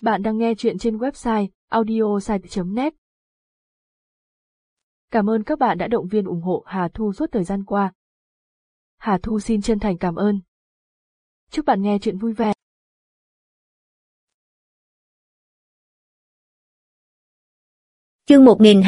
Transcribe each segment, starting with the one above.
Bạn đang nghe chuyện trên website audiosite.net. Cảm ơn các bạn đã động viên ủng hộ Hà Thu suốt thời gian qua. Hà Thu xin chân thành cảm ơn. Chúc bạn nghe chuyện vui vẻ. Chương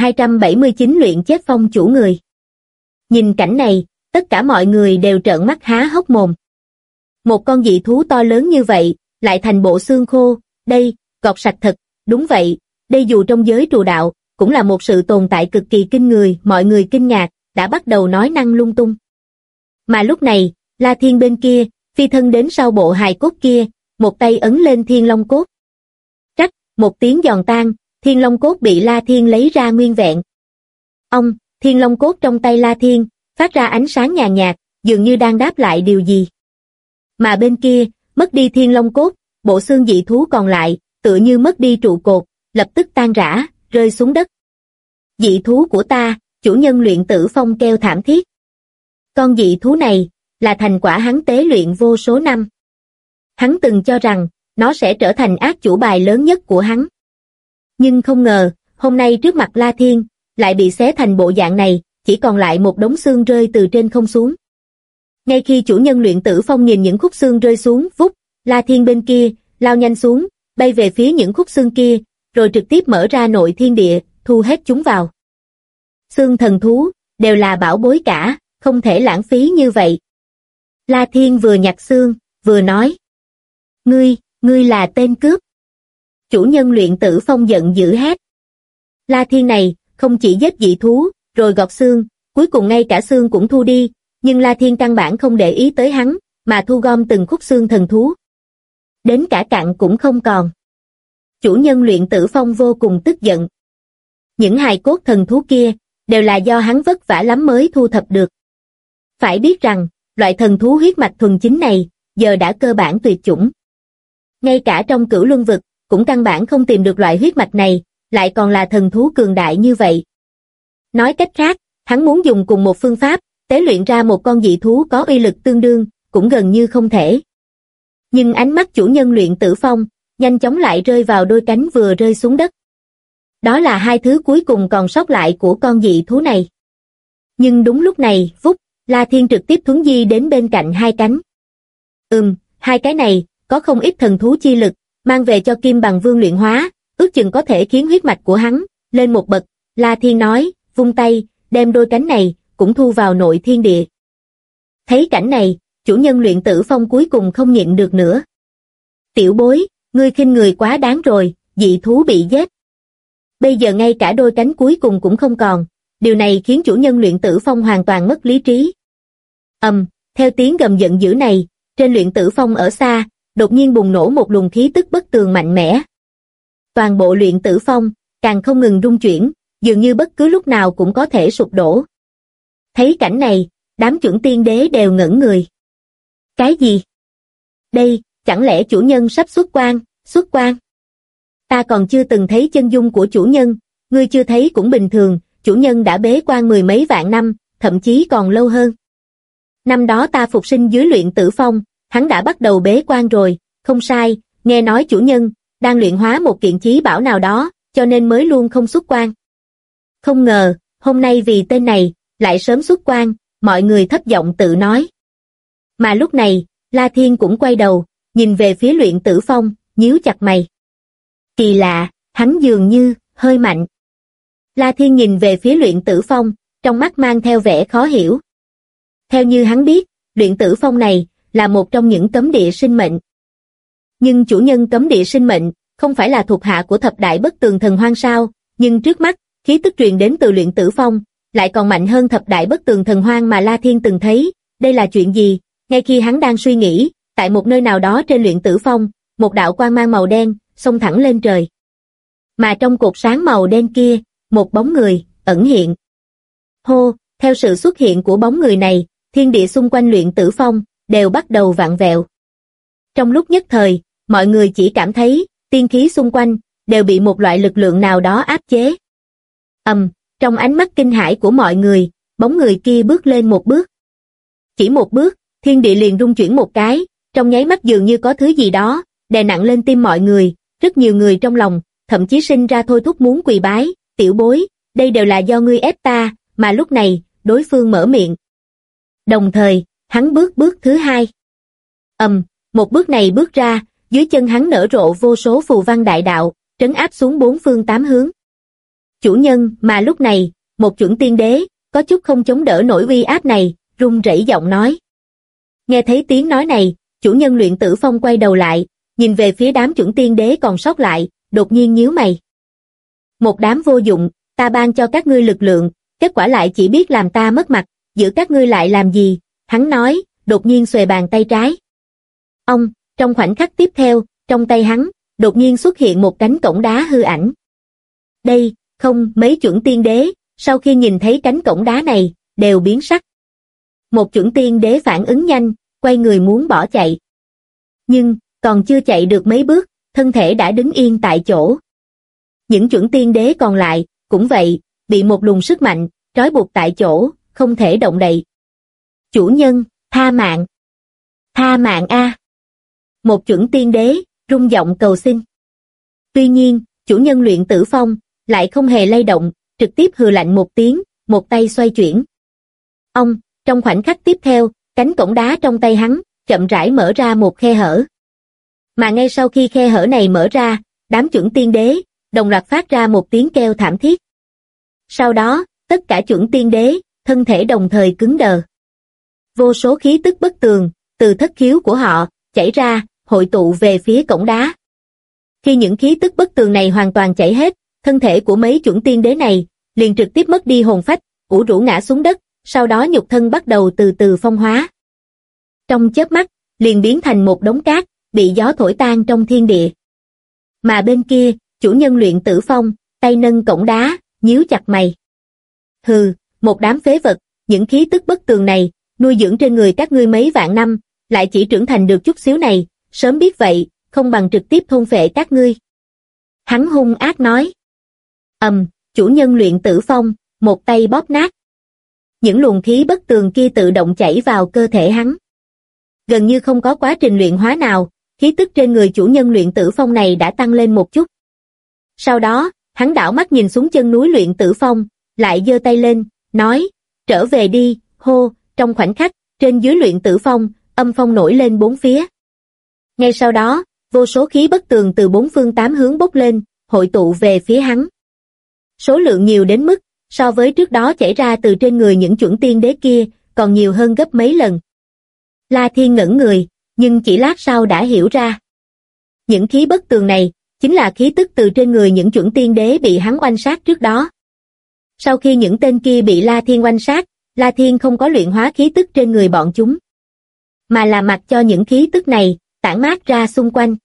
1279 luyện chết phong chủ người. Nhìn cảnh này, tất cả mọi người đều trợn mắt há hốc mồm. Một con dị thú to lớn như vậy, lại thành bộ xương khô, đây, gọt sạch thật, đúng vậy, đây dù trong giới trù đạo, cũng là một sự tồn tại cực kỳ kinh người, mọi người kinh ngạc, đã bắt đầu nói năng lung tung. Mà lúc này, La Thiên bên kia, phi thân đến sau bộ hài cốt kia, một tay ấn lên Thiên Long cốt. Rắc, một tiếng giòn tan, Thiên Long cốt bị La Thiên lấy ra nguyên vẹn. Ông, Thiên Long cốt trong tay La Thiên, phát ra ánh sáng nhàn nhạt, dường như đang đáp lại điều gì. Mà bên kia, mất đi Thiên Long cốt, bộ xương dị thú còn lại, tựa như mất đi trụ cột, lập tức tan rã, rơi xuống đất. Dị thú của ta, chủ nhân Luyện Tử Phong kêu thảm thiết. Con dị thú này, là thành quả hắn tế luyện vô số năm. Hắn từng cho rằng, nó sẽ trở thành ác chủ bài lớn nhất của hắn. Nhưng không ngờ, hôm nay trước mặt La Thiên, lại bị xé thành bộ dạng này, chỉ còn lại một đống xương rơi từ trên không xuống. Ngay khi chủ nhân Luyện Tử Phong nhìn những khúc xương rơi xuống, vút, La Thiên bên kia, lao nhanh xuống, bay về phía những khúc xương kia, rồi trực tiếp mở ra nội thiên địa, thu hết chúng vào. Xương thần thú, đều là bảo bối cả, không thể lãng phí như vậy. La Thiên vừa nhặt xương, vừa nói. Ngươi là tên cướp. Chủ nhân Luyện Tử Phong giận dữ hét. La Thiên này, không chỉ giết dị thú, rồi gọt xương, cuối cùng ngay cả xương cũng thu đi, nhưng La Thiên căn bản không để ý tới hắn, mà thu gom từng khúc xương thần thú. Đến cả cặn cũng không còn. Chủ nhân Luyện Tử Phong vô cùng tức giận. Những hài cốt thần thú kia, đều là do hắn vất vả lắm mới thu thập được. Phải biết rằng, loại thần thú huyết mạch thuần chính này, giờ đã cơ bản tuyệt chủng. Ngay cả trong Cửu Luân vực, cũng căn bản không tìm được loại huyết mạch này, lại còn là thần thú cường đại như vậy. Nói cách khác, hắn muốn dùng cùng một phương pháp, tế luyện ra một con dị thú có uy lực tương đương, cũng gần như không thể. Nhưng ánh mắt chủ nhân Luyện Tử Phong, nhanh chóng lại rơi vào đôi cánh vừa rơi xuống đất. Đó là hai thứ cuối cùng còn sót lại của con dị thú này. Nhưng đúng lúc này, vút, La Thiên trực tiếp thuấn di đến bên cạnh hai cánh. Hai cái này, có không ít thần thú chi lực, mang về cho Kim Bằng Vương luyện hóa, ước chừng có thể khiến huyết mạch của hắn lên một bậc. La Thiên nói, vung tay, đem đôi cánh này, cũng thu vào nội thiên địa. Thấy cảnh này, chủ nhân Luyện Tử Phong cuối cùng không nhịn được nữa. Tiểu bối, ngươi khinh người quá đáng rồi, dị thú bị giết. Bây giờ ngay cả đôi cánh cuối cùng cũng không còn, điều này khiến chủ nhân Luyện Tử Phong hoàn toàn mất lý trí. Theo tiếng gầm giận dữ này, trên Luyện Tử Phong ở xa, đột nhiên bùng nổ một luồng khí tức bất tường mạnh mẽ. Toàn bộ Luyện Tử Phong, càng không ngừng rung chuyển, dường như bất cứ lúc nào cũng có thể sụp đổ. Thấy cảnh này, đám chuẩn tiên đế đều ngẩn người. Cái gì? Đây, chẳng lẽ chủ nhân sắp xuất quan? Ta còn chưa từng thấy chân dung của chủ nhân, ngươi chưa thấy cũng bình thường, chủ nhân đã bế quan mười mấy vạn năm, thậm chí còn lâu hơn. Năm đó ta phục sinh dưới Luyện Tử Phong, hắn đã bắt đầu bế quan rồi, không sai, nghe nói chủ nhân đang luyện hóa một kiện chí bảo nào đó, cho nên mới luôn không xuất quan. Không ngờ, hôm nay vì tên này, lại sớm xuất quan, mọi người thấp giọng tự nói. Mà lúc này, La Thiên cũng quay đầu, nhìn về phía Luyện Tử Phong, nhíu chặt mày. Kỳ lạ, hắn dường như hơi mạnh. La Thiên nhìn về phía Luyện Tử Phong, trong mắt mang theo vẻ khó hiểu. Theo như hắn biết, Luyện Tử Phong này là một trong những cấm địa sinh mệnh. Nhưng chủ nhân cấm địa sinh mệnh không phải là thuộc hạ của thập đại bất tường thần hoang sao? Nhưng trước mắt, khí tức truyền đến từ Luyện Tử Phong lại còn mạnh hơn thập đại bất tường thần hoang mà La Thiên từng thấy. Đây là chuyện gì? Ngay khi hắn đang suy nghĩ, tại một nơi nào đó trên Luyện Tử Phong, một đạo quang mang màu đen xông thẳng lên trời. Mà trong cột sáng màu đen kia, một bóng người ẩn hiện. Hô, theo sự xuất hiện của bóng người này, thiên địa xung quanh Luyện Tử Phong đều bắt đầu vặn vẹo. Trong lúc nhất thời, mọi người chỉ cảm thấy tiên khí xung quanh đều bị một loại lực lượng nào đó áp chế. Trong ánh mắt kinh hãi của mọi người, bóng người kia bước lên một bước. Chỉ một bước, thiên địa liền rung chuyển một cái, trong nháy mắt dường như có thứ gì đó đè nặng lên tim mọi người, rất nhiều người trong lòng, thậm chí sinh ra thôi thúc muốn quỳ bái, tiểu bối, đây đều là do ngươi ép ta, mà lúc này, đối phương mở miệng. Đồng thời, hắn bước thứ hai. Một bước này bước ra, dưới chân hắn nở rộ vô số phù văn đại đạo, trấn áp xuống bốn phương tám hướng. Chủ nhân, mà lúc này, một chuẩn tiên đế, có chút không chống đỡ nổi uy áp này, run rẩy giọng nói. Nghe thấy tiếng nói này, chủ nhân Luyện Tử Phong quay đầu lại, nhìn về phía đám chuẩn tiên đế còn sót lại, đột nhiên nhíu mày. Một đám vô dụng, ta ban cho các ngươi lực lượng, kết quả lại chỉ biết làm ta mất mặt, giữ các ngươi lại làm gì? Hắn nói, đột nhiên xuề bàn tay trái. Trong khoảnh khắc tiếp theo, trong tay hắn, đột nhiên xuất hiện một cánh cổng đá hư ảnh. Đây, không, mấy chuẩn tiên đế, sau khi nhìn thấy cánh cổng đá này, đều biến sắc. Một chuẩn tiên đế phản ứng nhanh, quay người muốn bỏ chạy. Nhưng, còn chưa chạy được mấy bước, thân thể đã đứng yên tại chỗ. Những chuẩn tiên đế còn lại, cũng vậy, bị một luồng sức mạnh, trói buộc tại chỗ, không thể động đậy. Chủ nhân, tha mạng. Tha mạng a! Một chuẩn tiên đế, rung giọng cầu xin. Tuy nhiên, chủ nhân Luyện Tử Phong, lại không hề lay động, trực tiếp hừ lạnh một tiếng, một tay xoay chuyển. Trong khoảnh khắc tiếp theo, cánh cổng đá trong tay hắn, chậm rãi mở ra một khe hở. Mà ngay sau khi khe hở này mở ra, đám chuẩn tiên đế, đồng loạt phát ra một tiếng kêu thảm thiết. Sau đó, tất cả chuẩn tiên đế, thân thể đồng thời cứng đờ. Vô số khí tức bất tường, từ thất khiếu của họ, chảy ra, hội tụ về phía cổng đá. Khi những khí tức bất tường này hoàn toàn chảy hết, thân thể của mấy chuẩn tiên đế này, liền trực tiếp mất đi hồn phách, ủ rũ ngã xuống đất, sau đó nhục thân bắt đầu từ từ phong hóa. Trong chớp mắt, liền biến thành một đống cát, bị gió thổi tan trong thiên địa. Mà bên kia, chủ nhân Luyện Tử Phong, tay nâng cổng đá, nhíu chặt mày. Hừ, một đám phế vật, những khí tức bất tường này, nuôi dưỡng trên người các ngươi mấy vạn năm, lại chỉ trưởng thành được chút xíu này, sớm biết vậy, không bằng trực tiếp thôn phệ các ngươi. Hắn hung ác nói. Chủ nhân Luyện Tử Phong, một tay bóp nát. Những luồng khí bất tường kia tự động chảy vào cơ thể hắn. Gần như không có quá trình luyện hóa nào, khí tức trên người chủ nhân Luyện Tử Phong này đã tăng lên một chút. Sau đó, hắn đảo mắt nhìn xuống chân núi Luyện Tử Phong, lại giơ tay lên, nói, trở về đi, hô, trong khoảnh khắc, trên dưới Luyện Tử Phong, âm phong nổi lên bốn phía. Ngay sau đó, vô số khí bất tường từ bốn phương tám hướng bốc lên, hội tụ về phía hắn. Số lượng nhiều đến mức, so với trước đó chảy ra từ trên người những chuẩn tiên đế kia, còn nhiều hơn gấp mấy lần. La Thiên ngẩn người, nhưng chỉ lát sau đã hiểu ra. Những khí bất tường này, chính là khí tức từ trên người những chuẩn tiên đế bị hắn oanh sát trước đó. Sau khi những tên kia bị La Thiên oanh sát, La Thiên không có luyện hóa khí tức trên người bọn chúng, mà là mặc cho những khí tức này tản mát ra xung quanh.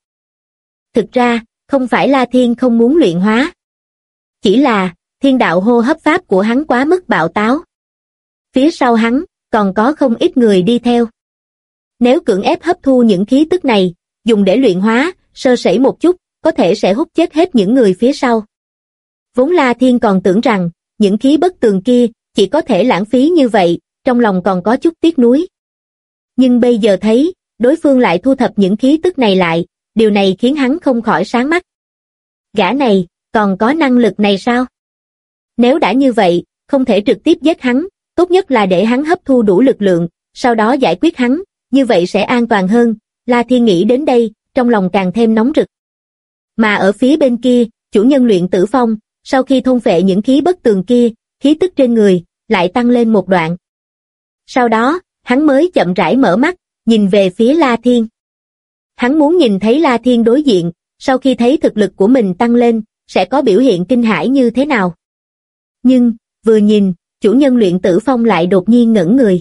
Thực ra, không phải La Thiên không muốn luyện hóa, chỉ là thiên đạo hô hấp pháp của hắn quá mức bạo táo. Phía sau hắn, còn có không ít người đi theo. Nếu cưỡng ép hấp thu những khí tức này, dùng để luyện hóa, sơ sẩy một chút, có thể sẽ hút chết hết những người phía sau. Vốn La Thiên còn tưởng rằng, những khí bất tường kia, chỉ có thể lãng phí như vậy, trong lòng còn có chút tiếc nuối. Nhưng bây giờ thấy, đối phương lại thu thập những khí tức này lại, điều này khiến hắn không khỏi sáng mắt. Gã này, còn có năng lực này sao? Nếu đã như vậy, không thể trực tiếp giết hắn, tốt nhất là để hắn hấp thu đủ lực lượng, sau đó giải quyết hắn, như vậy sẽ an toàn hơn. La Thiên nghĩ đến đây, trong lòng càng thêm nóng rực. Mà ở phía bên kia, chủ nhân Luyện Tử Phong, sau khi thôn phệ những khí bất tường kia, khí tức trên người, lại tăng lên một đoạn. Sau đó, hắn mới chậm rãi mở mắt, nhìn về phía La Thiên. Hắn muốn nhìn thấy La Thiên đối diện, sau khi thấy thực lực của mình tăng lên, sẽ có biểu hiện kinh hãi như thế nào. Nhưng, vừa nhìn, chủ nhân Luyện Tử Phong lại đột nhiên ngẩn người.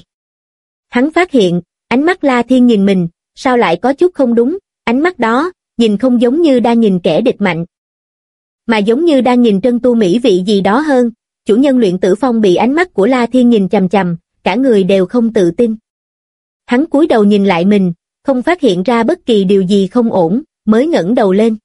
Hắn phát hiện, ánh mắt La Thiên nhìn mình, sao lại có chút không đúng, ánh mắt đó, nhìn không giống như đang nhìn kẻ địch mạnh, mà giống như đang nhìn trân tu mỹ vị gì đó hơn. Chủ nhân Luyện Tử Phong bị ánh mắt của La Thiên nhìn chằm chằm, cả người đều không tự tin. Hắn cúi đầu nhìn lại mình, không phát hiện ra bất kỳ điều gì không ổn, mới ngẩng đầu lên.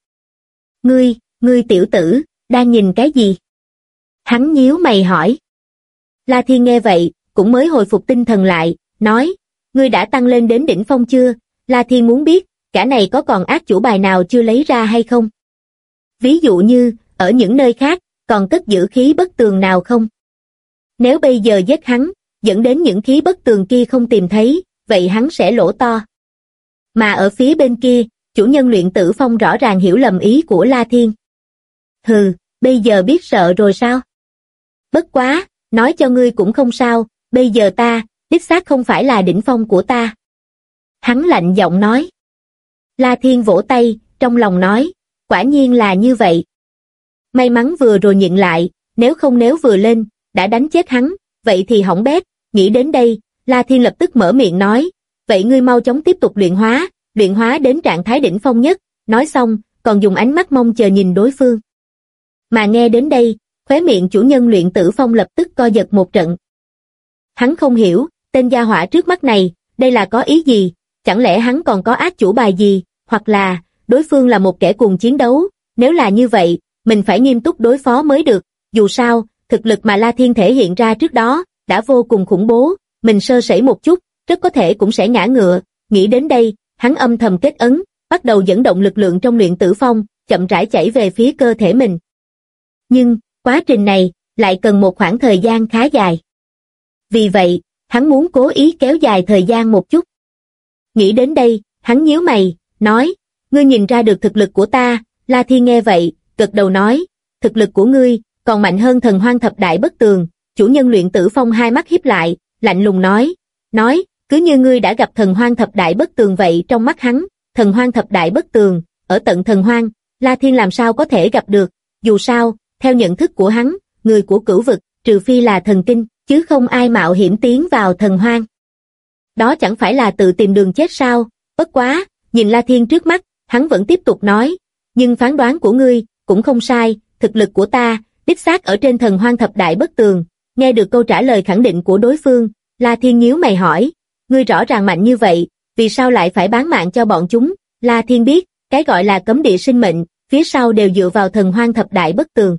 Ngươi tiểu tử, đang nhìn cái gì? Hắn nhíu mày hỏi. La Thiên nghe vậy, cũng mới hồi phục tinh thần lại, nói, ngươi đã tăng lên đến đỉnh phong chưa? La Thiên muốn biết, cả này có còn ác chủ bài nào chưa lấy ra hay không? Ví dụ như, ở những nơi khác, còn cất giữ khí bất tường nào không? Nếu bây giờ giết hắn, dẫn đến những khí bất tường kia không tìm thấy, vậy hắn sẽ lỗ to. Mà ở phía bên kia, chủ nhân Luyện Tử Phong rõ ràng hiểu lầm ý của La Thiên. Hừ, bây giờ biết sợ rồi sao? Bất quá, nói cho ngươi cũng không sao, bây giờ ta, đích xác không phải là đỉnh phong của ta. Hắn lạnh giọng nói. La Thiên vỗ tay, trong lòng nói, quả nhiên là như vậy. May mắn vừa rồi nhịn lại, nếu vừa lên, đã đánh chết hắn, vậy thì hỏng bét. Nghĩ đến đây, La Thiên lập tức mở miệng nói, vậy ngươi mau chóng tiếp tục luyện hóa đến trạng thái đỉnh phong nhất, nói xong, còn dùng ánh mắt mong chờ nhìn đối phương. Mà nghe đến đây, khóe miệng chủ nhân Luyện Tử Phong lập tức co giật một trận. Hắn không hiểu, tên gia hỏa trước mắt này, đây là có ý gì, chẳng lẽ hắn còn có ác chủ bài gì, hoặc là, đối phương là một kẻ cuồng chiến đấu, nếu là như vậy, mình phải nghiêm túc đối phó mới được, dù sao, thực lực mà La Thiên thể hiện ra trước đó, đã vô cùng khủng bố, mình sơ sẩy một chút, rất có thể cũng sẽ ngã ngựa, nghĩ đến đây, hắn âm thầm kết ấn, bắt đầu dẫn động lực lượng trong Luyện Tử Phong, chậm rãi chảy về phía cơ thể mình. Nhưng, quá trình này, lại cần một khoảng thời gian khá dài. Vì vậy, hắn muốn cố ý kéo dài thời gian một chút. Nghĩ đến đây, hắn nhíu mày, nói, ngươi nhìn ra được thực lực của ta, La Thiên nghe vậy, gật đầu nói, thực lực của ngươi, còn mạnh hơn Thần Hoang Thập Đại Bất Tường. Chủ nhân Luyện Tử Phong hai mắt híp lại, lạnh lùng nói, cứ như ngươi đã gặp Thần Hoang Thập Đại Bất Tường vậy. Trong mắt hắn, Thần Hoang Thập Đại Bất Tường, ở tận Thần Hoang, La Thiên làm sao có thể gặp được, dù sao, theo nhận thức của hắn, người của cửu vực, trừ phi là thần kinh, chứ không ai mạo hiểm tiến vào Thần Hoang. Đó chẳng phải là tự tìm đường chết sao? Bất quá, nhìn La Thiên trước mắt, hắn vẫn tiếp tục nói, nhưng phán đoán của ngươi, cũng không sai, thực lực của ta, đích xác ở trên Thần Hoang Thập Đại Bất Tường. Nghe được câu trả lời khẳng định của đối phương, La Thiên nhíu mày hỏi, ngươi rõ ràng mạnh như vậy, vì sao lại phải bán mạng cho bọn chúng? La Thiên biết, cái gọi là cấm địa sinh mệnh, phía sau đều dựa vào Thần Hoang Thập Đại Bất Tường.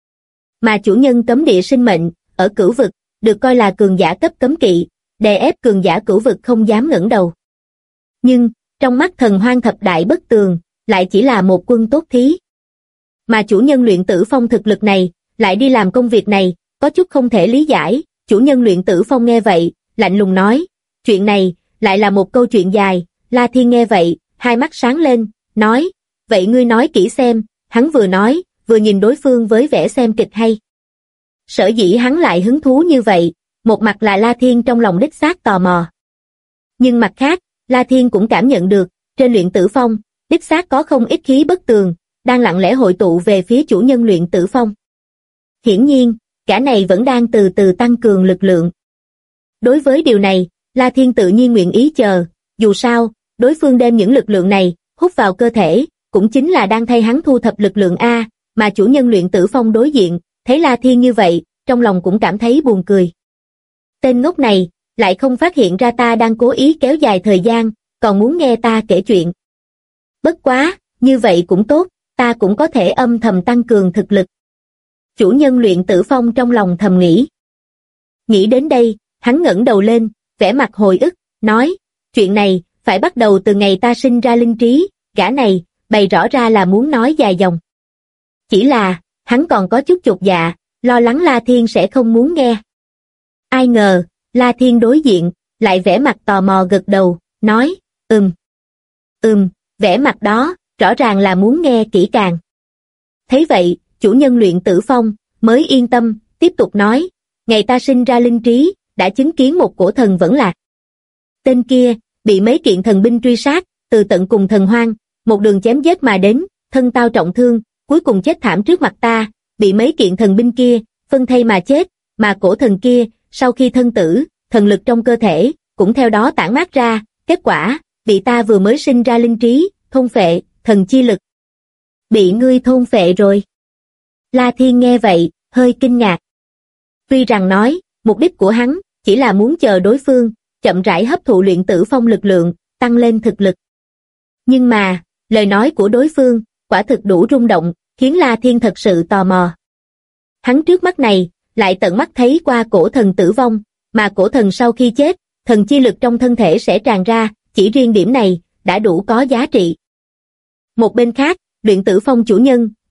Mà chủ nhân cấm địa sinh mệnh, ở cửu vực, được coi là cường giả cấp cấm kỵ, đè ép cường giả cửu vực không dám ngẩng đầu. Nhưng, trong mắt Thần Hoang Thập Đại Bất Tường, lại chỉ là một quân tốt thí. Mà chủ nhân Luyện Tử Phong thực lực này, lại đi làm công việc này, có chút không thể lý giải. Chủ nhân Luyện Tử Phong nghe vậy, lạnh lùng nói, chuyện này, lại là một câu chuyện dài. La Thiên nghe vậy, hai mắt sáng lên, nói, vậy ngươi nói kỹ xem. Hắn vừa nói, vừa nhìn đối phương với vẻ xem kịch hay. Sở dĩ hắn lại hứng thú như vậy, một mặt là La Thiên trong lòng đích xác tò mò. Nhưng mặt khác, La Thiên cũng cảm nhận được, trên Luyện Tử Phong, đích xác có không ít khí bất tường, đang lặng lẽ hội tụ về phía chủ nhân Luyện Tử Phong. Hiển nhiên, cả này vẫn đang từ từ tăng cường lực lượng. Đối với điều này, La Thiên tự nhiên nguyện ý chờ, dù sao, đối phương đem những lực lượng này, hút vào cơ thể, cũng chính là đang thay hắn thu thập lực lượng A, mà chủ nhân Luyện Tử Phong đối diện, thấy La Thiên như vậy, trong lòng cũng cảm thấy buồn cười. Tên ngốc này, lại không phát hiện ra ta đang cố ý kéo dài thời gian, còn muốn nghe ta kể chuyện. Bất quá, như vậy cũng tốt, ta cũng có thể âm thầm tăng cường thực lực. Chủ nhân Luyện Tử Phong trong lòng thầm nghĩ. Nghĩ đến đây, hắn ngẩng đầu lên, vẻ mặt hồi ức, nói, chuyện này, phải bắt đầu từ ngày ta sinh ra linh trí, gã này, bày rõ ra là muốn nói dài dòng. Chỉ là, hắn còn có chút chột dạ, lo lắng La Thiên sẽ không muốn nghe. Ai ngờ, La Thiên đối diện, lại vẻ mặt tò mò gật đầu, nói, vẻ mặt đó, rõ ràng là muốn nghe kỹ càng. Thấy vậy, chủ nhân Luyện Tử Phong, mới yên tâm, tiếp tục nói, ngày ta sinh ra linh trí, đã chứng kiến một cổ thần vẫn lạc. Tên kia, bị mấy kiện thần binh truy sát, từ tận cùng Thần Hoang, một đường chém giết mà đến, thân tao trọng thương, cuối cùng chết thảm trước mặt ta, bị mấy kiện thần binh kia, phân thây mà chết, mà cổ thần kia, sau khi thân tử, thần lực trong cơ thể, cũng theo đó tản mát ra, kết quả, bị ta vừa mới sinh ra linh trí, thôn phệ, thần chi lực. Bị ngươi thôn phệ rồi. La Thiên nghe vậy, hơi kinh ngạc. Tuy rằng nói, mục đích của hắn, chỉ là muốn chờ đối phương, chậm rãi hấp thụ Luyện Tử Phong lực lượng, tăng lên thực lực. Nhưng mà, lời nói của đối phương, quả thực đủ rung động, khiến La Thiên thật sự tò mò. Hắn trước mắt này, lại tận mắt thấy qua cổ thần tử vong, mà cổ thần sau khi chết, thần chi lực trong thân thể sẽ tràn ra, chỉ riêng điểm này, đã đủ có giá trị. Một bên khác, Luyện Tử Phong chủ nhân,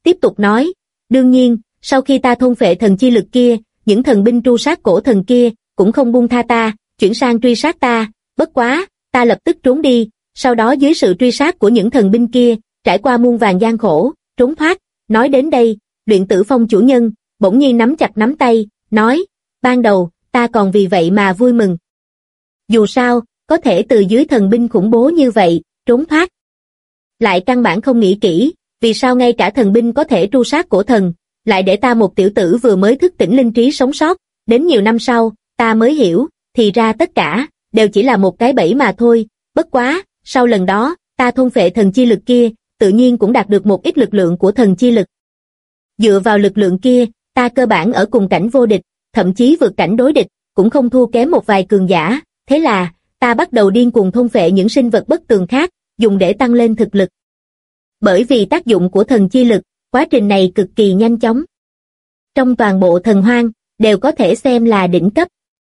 tiếp tục nói, đương nhiên, sau khi ta thôn phệ thần chi lực kia, những thần binh tru sát cổ thần kia, cũng không buông tha ta, chuyển sang truy sát ta, bất quá, ta lập tức trốn đi, sau đó dưới sự truy sát của những thần binh kia, trải qua muôn vàn gian khổ, trốn thoát, nói đến đây, Luyện Tử Phong chủ nhân, bỗng nhiên nắm chặt nắm tay, nói, ban đầu, ta còn vì vậy mà vui mừng. Dù sao, có thể từ dưới thần binh khủng bố như vậy, trốn thoát. Lại căn bản không nghĩ kỹ, vì sao ngay cả thần binh có thể tru sát cổ thần, lại để ta một tiểu tử vừa mới thức tỉnh linh trí sống sót, đến nhiều năm sau, ta mới hiểu, thì ra tất cả, đều chỉ là một cái bẫy mà thôi, bất quá, sau lần đó, ta thôn phệ thần chi lực kia, tự nhiên cũng đạt được một ít lực lượng của thần chi lực. Dựa vào lực lượng kia, ta cơ bản ở cùng cảnh vô địch, thậm chí vượt cảnh đối địch, cũng không thua kém một vài cường giả, thế là, ta bắt đầu điên cuồng thôn phệ những sinh vật bất tường khác, dùng để tăng lên thực lực. Bởi vì tác dụng của thần chi lực, quá trình này cực kỳ nhanh chóng. Trong toàn bộ thần hoang, đều có thể xem là đỉnh cấp.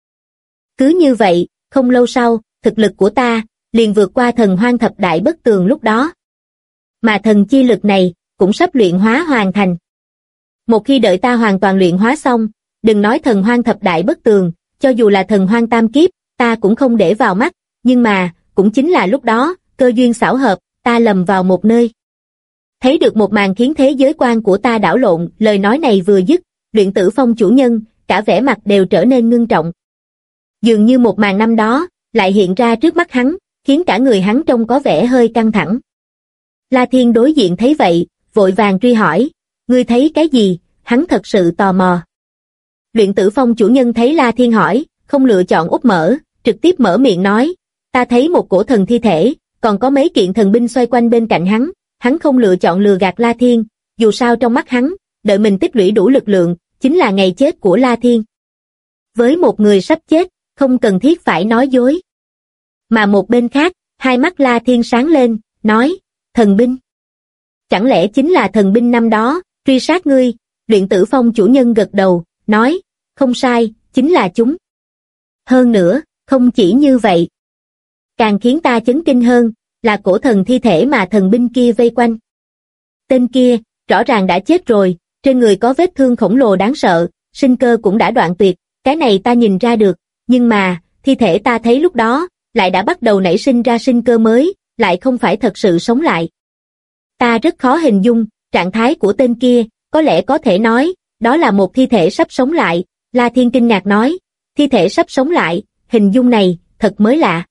Cứ như vậy, không lâu sau, thực lực của ta, liền vượt qua thần hoang thập đại bất tường lúc đó. Mà thần chi lực này, cũng sắp luyện hóa hoàn thành. Một khi đợi ta hoàn toàn luyện hóa xong, đừng nói thần hoang thập đại bất tường, cho dù là thần hoang tam kiếp, ta cũng không để vào mắt, nhưng mà, cũng chính là lúc đó, cơ duyên xảo hợp, ta lầm vào một nơi. Thấy được một màn khiến thế giới quan của ta đảo lộn, lời nói này vừa dứt, Luyện Tử Phong chủ nhân, cả vẻ mặt đều trở nên ngưng trọng. Dường như một màn năm đó, lại hiện ra trước mắt hắn, khiến cả người hắn trông có vẻ hơi căng thẳng. La Thiên đối diện thấy vậy, vội vàng truy hỏi, ngươi thấy cái gì, hắn thật sự tò mò. Luyện Tử Phong chủ nhân thấy La Thiên hỏi, không lựa chọn úp mở, trực tiếp mở miệng nói, ta thấy một cổ thần thi thể, còn có mấy kiện thần binh xoay quanh bên cạnh hắn không lựa chọn lừa gạt La Thiên, dù sao trong mắt hắn, đợi mình tích lũy đủ lực lượng, chính là ngày chết của La Thiên. Với một người sắp chết, không cần thiết phải nói dối. Mà một bên khác, hai mắt La Thiên sáng lên, nói, thần binh. Chẳng lẽ chính là thần binh năm đó, truy sát ngươi? Luyện Tử Phong chủ nhân gật đầu, nói, không sai, chính là chúng. Hơn nữa, không chỉ như vậy. Càng khiến ta chấn kinh hơn, là cổ thần thi thể mà thần binh kia vây quanh. Tên kia, rõ ràng đã chết rồi, trên người có vết thương khổng lồ đáng sợ, sinh cơ cũng đã đoạn tuyệt, cái này ta nhìn ra được, nhưng mà, thi thể ta thấy lúc đó, lại đã bắt đầu nảy sinh ra sinh cơ mới, lại không phải thật sự sống lại. Ta rất khó hình dung, trạng thái của tên kia, có lẽ có thể nói, đó là một thi thể sắp sống lại, La Thiên kinh ngạc nói, thi thể sắp sống lại, hình dung này, thật mới lạ.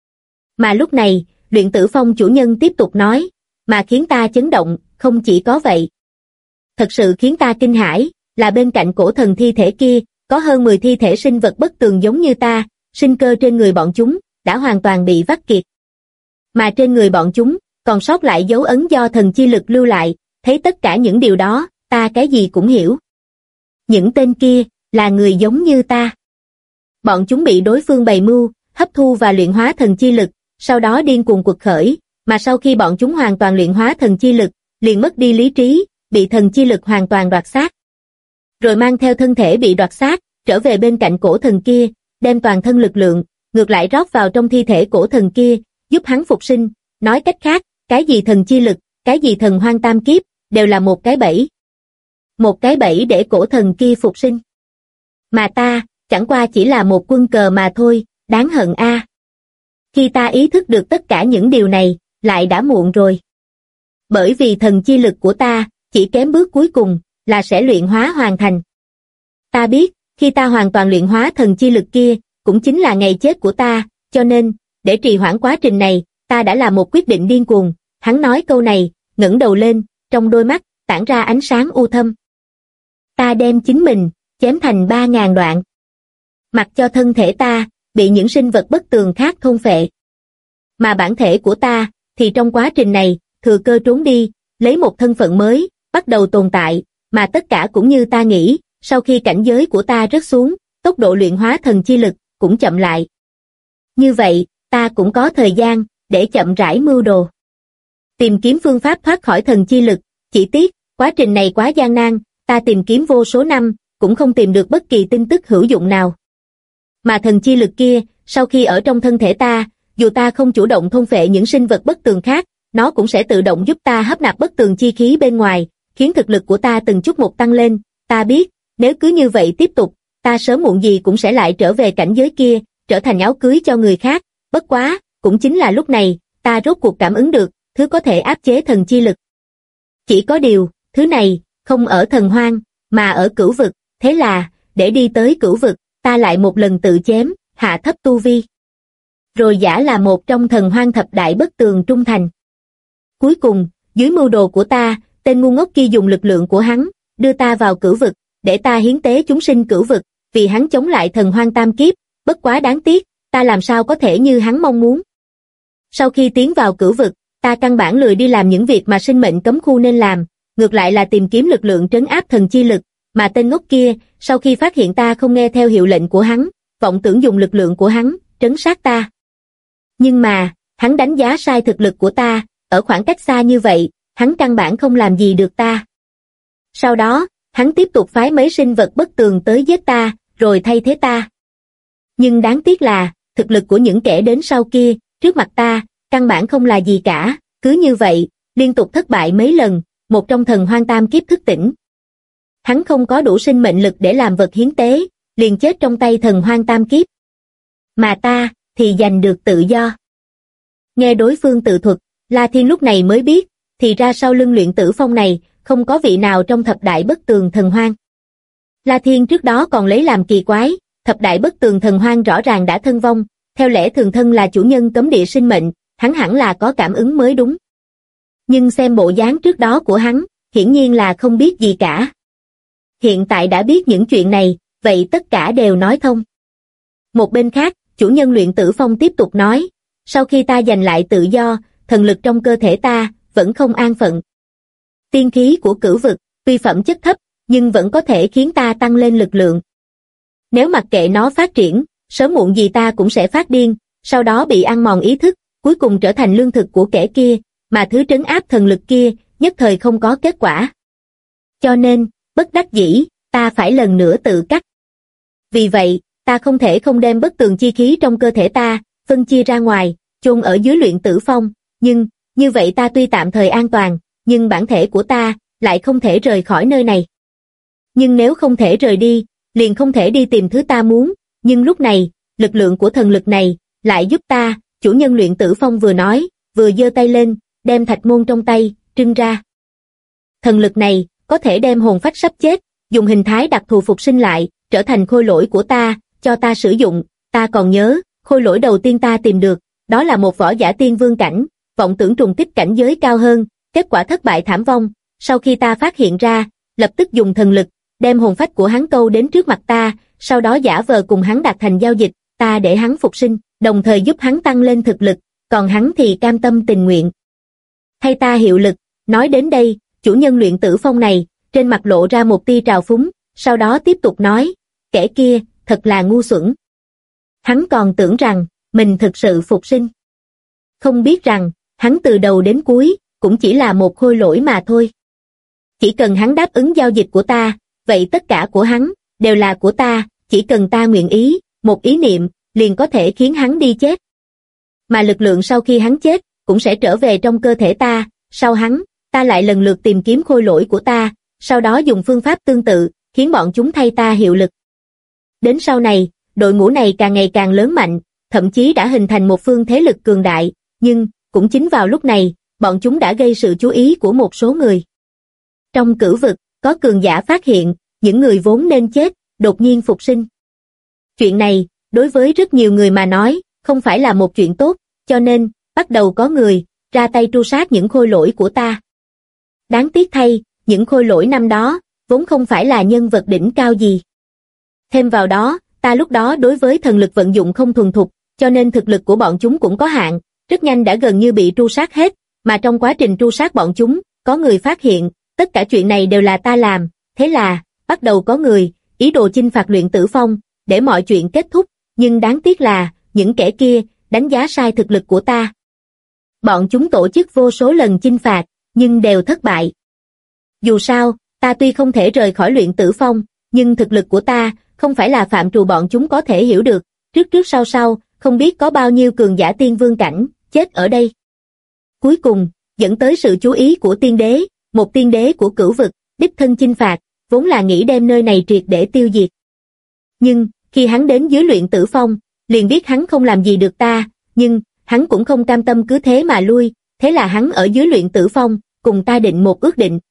Mà lúc này, Luyện Tử Phong chủ nhân tiếp tục nói, mà khiến ta chấn động, không chỉ có vậy. Thật sự khiến ta kinh hãi, là bên cạnh cổ thần thi thể kia, có hơn 10 thi thể sinh vật bất tường giống như ta, sinh cơ trên người bọn chúng, đã hoàn toàn bị vắt kiệt. Mà trên người bọn chúng, còn sót lại dấu ấn do thần chi lực lưu lại, thấy tất cả những điều đó, ta cái gì cũng hiểu. Những tên kia, là người giống như ta. Bọn chúng bị đối phương bày mưu, hấp thu và luyện hóa thần chi lực, sau đó điên cuồng quật khởi, mà sau khi bọn chúng hoàn toàn luyện hóa thần chi lực, liền mất đi lý trí, bị thần chi lực hoàn toàn đoạt xác. Rồi mang theo thân thể bị đoạt xác, trở về bên cạnh cổ thần kia, đem toàn thân lực lượng, ngược lại rót vào trong thi thể cổ thần kia, giúp hắn phục sinh, nói cách khác, cái gì thần chi lực, cái gì thần hoang tam kiếp, đều là một cái bẫy. Một cái bẫy để cổ thần kia phục sinh. Mà ta, chẳng qua chỉ là một quân cờ mà thôi, đáng hận a. Khi ta ý thức được tất cả những điều này, lại đã muộn rồi. Bởi vì thần chi lực của ta, chỉ kém bước cuối cùng, là sẽ luyện hóa hoàn thành. Ta biết, khi ta hoàn toàn luyện hóa thần chi lực kia, cũng chính là ngày chết của ta, cho nên, để trì hoãn quá trình này, ta đã làm một quyết định điên cuồng. Hắn nói câu này, ngẩng đầu lên, trong đôi mắt, tản ra ánh sáng u thâm. Ta đem chính mình, chém thành 3.000 đoạn. Mặc cho thân thể ta, bị những sinh vật bất tường khác thôn phệ. Mà bản thể của ta, thì trong quá trình này, thừa cơ trốn đi, lấy một thân phận mới, bắt đầu tồn tại, mà tất cả cũng như ta nghĩ, sau khi cảnh giới của ta rớt xuống, tốc độ luyện hóa thần chi lực, cũng chậm lại. Như vậy, ta cũng có thời gian, để chậm rãi mưu đồ. Tìm kiếm phương pháp thoát khỏi thần chi lực, chỉ tiếc, quá trình này quá gian nan, ta tìm kiếm vô số năm, cũng không tìm được bất kỳ tin tức hữu dụng nào. Mà thần chi lực kia, sau khi ở trong thân thể ta, dù ta không chủ động thôn phệ những sinh vật bất tường khác, nó cũng sẽ tự động giúp ta hấp nạp bất tường chi khí bên ngoài, khiến thực lực của ta từng chút một tăng lên. Ta biết, nếu cứ như vậy tiếp tục, ta sớm muộn gì cũng sẽ lại trở về cảnh giới kia, trở thành áo cưới cho người khác. Bất quá, cũng chính là lúc này, ta rốt cuộc cảm ứng được thứ có thể áp chế thần chi lực. Chỉ có điều, thứ này không ở thần hoang, mà ở cửu vực. Thế là, để đi tới cửu vực, ta lại một lần tự chém, hạ thấp tu vi. Rồi giả là một trong thần hoang thập đại bất tường trung thành. Cuối cùng, dưới mưu đồ của ta, tên ngu ngốc kia dùng lực lượng của hắn, đưa ta vào cửu vực, để ta hiến tế chúng sinh cửu vực, vì hắn chống lại thần hoang tam kiếp. Bất quá đáng tiếc, ta làm sao có thể như hắn mong muốn. Sau khi tiến vào cửu vực, ta căn bản lười đi làm những việc mà sinh mệnh cấm khu nên làm, ngược lại là tìm kiếm lực lượng trấn áp thần chi lực, mà tên ngốc kia, sau khi phát hiện ta không nghe theo hiệu lệnh của hắn, vọng tưởng dùng lực lượng của hắn, trấn sát ta. Nhưng mà, hắn đánh giá sai thực lực của ta, ở khoảng cách xa như vậy, hắn căn bản không làm gì được ta. Sau đó, hắn tiếp tục phái mấy sinh vật bất tường tới giết ta, rồi thay thế ta. Nhưng đáng tiếc là, thực lực của những kẻ đến sau kia, trước mặt ta, căn bản không là gì cả, cứ như vậy, liên tục thất bại mấy lần, một trong thần hoang tam kiếp thức tỉnh. Hắn không có đủ sinh mệnh lực để làm vật hiến tế, liền chết trong tay thần hoang tam kiếp. Mà ta, thì giành được tự do. Nghe đối phương tự thuật, La Thiên lúc này mới biết, thì ra sau lưng Luyện Tử Phong này, không có vị nào trong thập đại bất tường thần hoang. La Thiên trước đó còn lấy làm kỳ quái, thập đại bất tường thần hoang rõ ràng đã thân vong, theo lẽ thường thân là chủ nhân cấm địa sinh mệnh, hắn hẳn là có cảm ứng mới đúng. Nhưng xem bộ dáng trước đó của hắn, hiển nhiên là không biết gì cả. Hiện tại đã biết những chuyện này, vậy tất cả đều nói thông. Một bên khác, chủ nhân Luyện Tử Phong tiếp tục nói, sau khi ta giành lại tự do, thần lực trong cơ thể ta vẫn không an phận. Tiên khí của cửu vực, tuy phẩm chất thấp, nhưng vẫn có thể khiến ta tăng lên lực lượng. Nếu mặc kệ nó phát triển, sớm muộn gì ta cũng sẽ phát điên, sau đó bị ăn mòn ý thức, cuối cùng trở thành lương thực của kẻ kia, mà thứ trấn áp thần lực kia, nhất thời không có kết quả. Cho nên, bất đắc dĩ, ta phải lần nữa tự cắt. Vì vậy, ta không thể không đem bất tường chi khí trong cơ thể ta, phân chia ra ngoài, chôn ở dưới Luyện Tử Phong, nhưng, như vậy ta tuy tạm thời an toàn, nhưng bản thể của ta, lại không thể rời khỏi nơi này. Nhưng nếu không thể rời đi, liền không thể đi tìm thứ ta muốn, nhưng lúc này, lực lượng của thần lực này, lại giúp ta, chủ nhân Luyện Tử Phong vừa nói, vừa giơ tay lên, đem thạch môn trong tay, trưng ra. Thần lực này, có thể đem hồn phách sắp chết, dùng hình thái đặc thù phục sinh lại, trở thành khôi lỗi của ta, cho ta sử dụng. Ta còn nhớ, khôi lỗi đầu tiên ta tìm được, đó là một võ giả tiên vương cảnh, vọng tưởng trùng kích cảnh giới cao hơn, kết quả thất bại thảm vong. Sau khi ta phát hiện ra, lập tức dùng thần lực, đem hồn phách của hắn câu đến trước mặt ta, sau đó giả vờ cùng hắn đạt thành giao dịch, ta để hắn phục sinh, đồng thời giúp hắn tăng lên thực lực, còn hắn thì cam tâm tình nguyện. Thay ta hiệu lực. Nói đến đây, chủ nhân Luyện Tử Phong này, trên mặt lộ ra một tia trào phúng, sau đó tiếp tục nói, kẻ kia, thật là ngu xuẩn. Hắn còn tưởng rằng, mình thực sự phục sinh. Không biết rằng, hắn từ đầu đến cuối, cũng chỉ là một khôi lỗi mà thôi. Chỉ cần hắn đáp ứng giao dịch của ta, vậy tất cả của hắn, đều là của ta, chỉ cần ta nguyện ý, một ý niệm, liền có thể khiến hắn đi chết. Mà lực lượng sau khi hắn chết, cũng sẽ trở về trong cơ thể ta, sau hắn, ta lại lần lượt tìm kiếm khôi lỗi của ta, sau đó dùng phương pháp tương tự, khiến bọn chúng thay ta hiệu lực. Đến sau này, đội ngũ này càng ngày càng lớn mạnh, thậm chí đã hình thành một phương thế lực cường đại, nhưng, cũng chính vào lúc này, bọn chúng đã gây sự chú ý của một số người. Trong cửu vực, có cường giả phát hiện, những người vốn nên chết, đột nhiên phục sinh. Chuyện này, đối với rất nhiều người mà nói, không phải là một chuyện tốt, cho nên, bắt đầu có người, ra tay tru sát những khôi lỗi của ta. Đáng tiếc thay, những khôi lỗi năm đó, vốn không phải là nhân vật đỉnh cao gì. Thêm vào đó, ta lúc đó đối với thần lực vận dụng không thuần thục, cho nên thực lực của bọn chúng cũng có hạn, rất nhanh đã gần như bị tru sát hết, mà trong quá trình tru sát bọn chúng, có người phát hiện, tất cả chuyện này đều là ta làm, thế là, bắt đầu có người, ý đồ chinh phạt Luyện Tử Phong, để mọi chuyện kết thúc, nhưng đáng tiếc là, những kẻ kia, đánh giá sai thực lực của ta. Bọn chúng tổ chức vô số lần chinh phạt, nhưng đều thất bại. Dù sao, ta tuy không thể rời khỏi Luyện Tử Phong, nhưng thực lực của ta, không phải là phạm trù bọn chúng có thể hiểu được, trước trước sau sau, không biết có bao nhiêu cường giả tiên vương cảnh, chết ở đây. Cuối cùng, dẫn tới sự chú ý của tiên đế, một tiên đế của cửu vực, đích thân chinh phạt, vốn là nghĩ đem nơi này triệt để tiêu diệt. Nhưng, khi hắn đến dưới luyện tử phong, liền biết hắn không làm gì được ta, nhưng, hắn cũng không cam tâm cứ thế mà lui, thế là hắn ở dưới luyện tử phong, cùng ta định một ước định.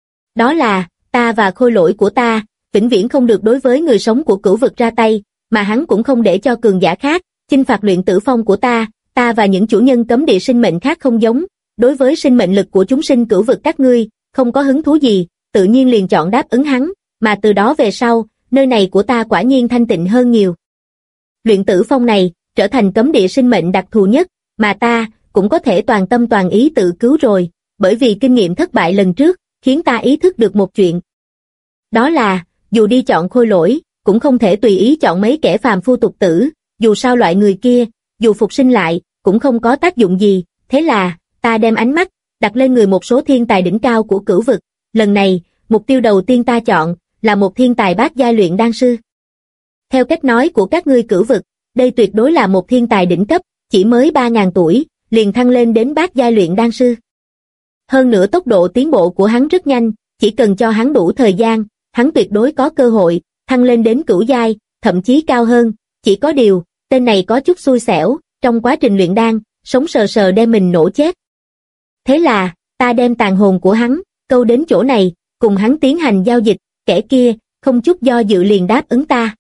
Đó là, ta và khôi lỗi của ta, vĩnh viễn không được đối với người sống của cửu vực ra tay, mà hắn cũng không để cho cường giả khác chinh phạt luyện tử phong của ta và những chủ nhân cấm địa sinh mệnh khác không giống, đối với sinh mệnh lực của chúng sinh cửu vực các ngươi, không có hứng thú gì, tự nhiên liền chọn đáp ứng hắn, mà từ đó về sau, nơi này của ta quả nhiên thanh tịnh hơn nhiều. Luyện tử phong này, trở thành cấm địa sinh mệnh đặc thù nhất, mà ta, cũng có thể toàn tâm toàn ý tự cứu rồi, bởi vì kinh nghiệm thất bại lần trước, khiến ta ý thức được một chuyện. Đó là, dù đi chọn khôi lỗi, cũng không thể tùy ý chọn mấy kẻ phàm phu tục tử, dù sao loại người kia, dù phục sinh lại, cũng không có tác dụng gì, thế là, ta đem ánh mắt, đặt lên người một số thiên tài đỉnh cao của cửu vực, lần này, mục tiêu đầu tiên ta chọn, là một thiên tài bát giai luyện đan sư. Theo cách nói của các ngươi cửu vực, đây tuyệt đối là một thiên tài đỉnh cấp, chỉ mới 3.000 tuổi, liền thăng lên đến bát giai luyện đan sư. Hơn nữa tốc độ tiến bộ của hắn rất nhanh, chỉ cần cho hắn đủ thời gian, hắn tuyệt đối có cơ hội, thăng lên đến cửu giai, thậm chí cao hơn, chỉ có điều, tên này có chút xui xẻo, trong quá trình luyện đan, sống sờ sờ đem mình nổ chết. Thế là, ta đem tàn hồn của hắn, câu đến chỗ này, cùng hắn tiến hành giao dịch, kẻ kia, không chút do dự liền đáp ứng ta.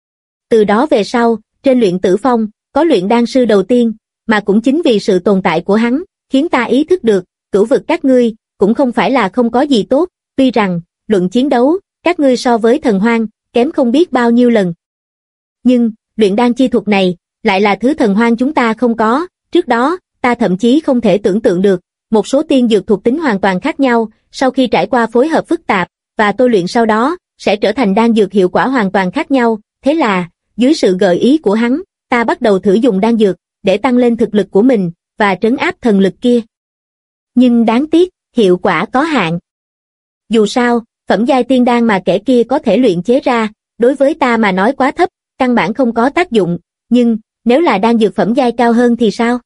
Từ đó về sau, trên luyện tử phong, có luyện đan sư đầu tiên, mà cũng chính vì sự tồn tại của hắn, khiến ta ý thức được, cửu vực các ngươi, cũng không phải là không có gì tốt, tuy rằng, luận chiến đấu, các ngươi so với thần hoang, kém không biết bao nhiêu lần. Nhưng, luyện đan chi thuật này, lại là thứ thần hoang chúng ta không có, trước đó, ta thậm chí không thể tưởng tượng được, một số tiên dược thuộc tính hoàn toàn khác nhau, sau khi trải qua phối hợp phức tạp, và tôi luyện sau đó, sẽ trở thành đan dược hiệu quả hoàn toàn khác nhau, thế là, dưới sự gợi ý của hắn, ta bắt đầu thử dùng đan dược, để tăng lên thực lực của mình, và trấn áp thần lực kia. Nhưng đáng tiếc, hiệu quả có hạn. Dù sao, phẩm giai tiên đan mà kẻ kia có thể luyện chế ra, đối với ta mà nói quá thấp, căn bản không có tác dụng, nhưng, nếu là đan dược phẩm giai cao hơn thì sao?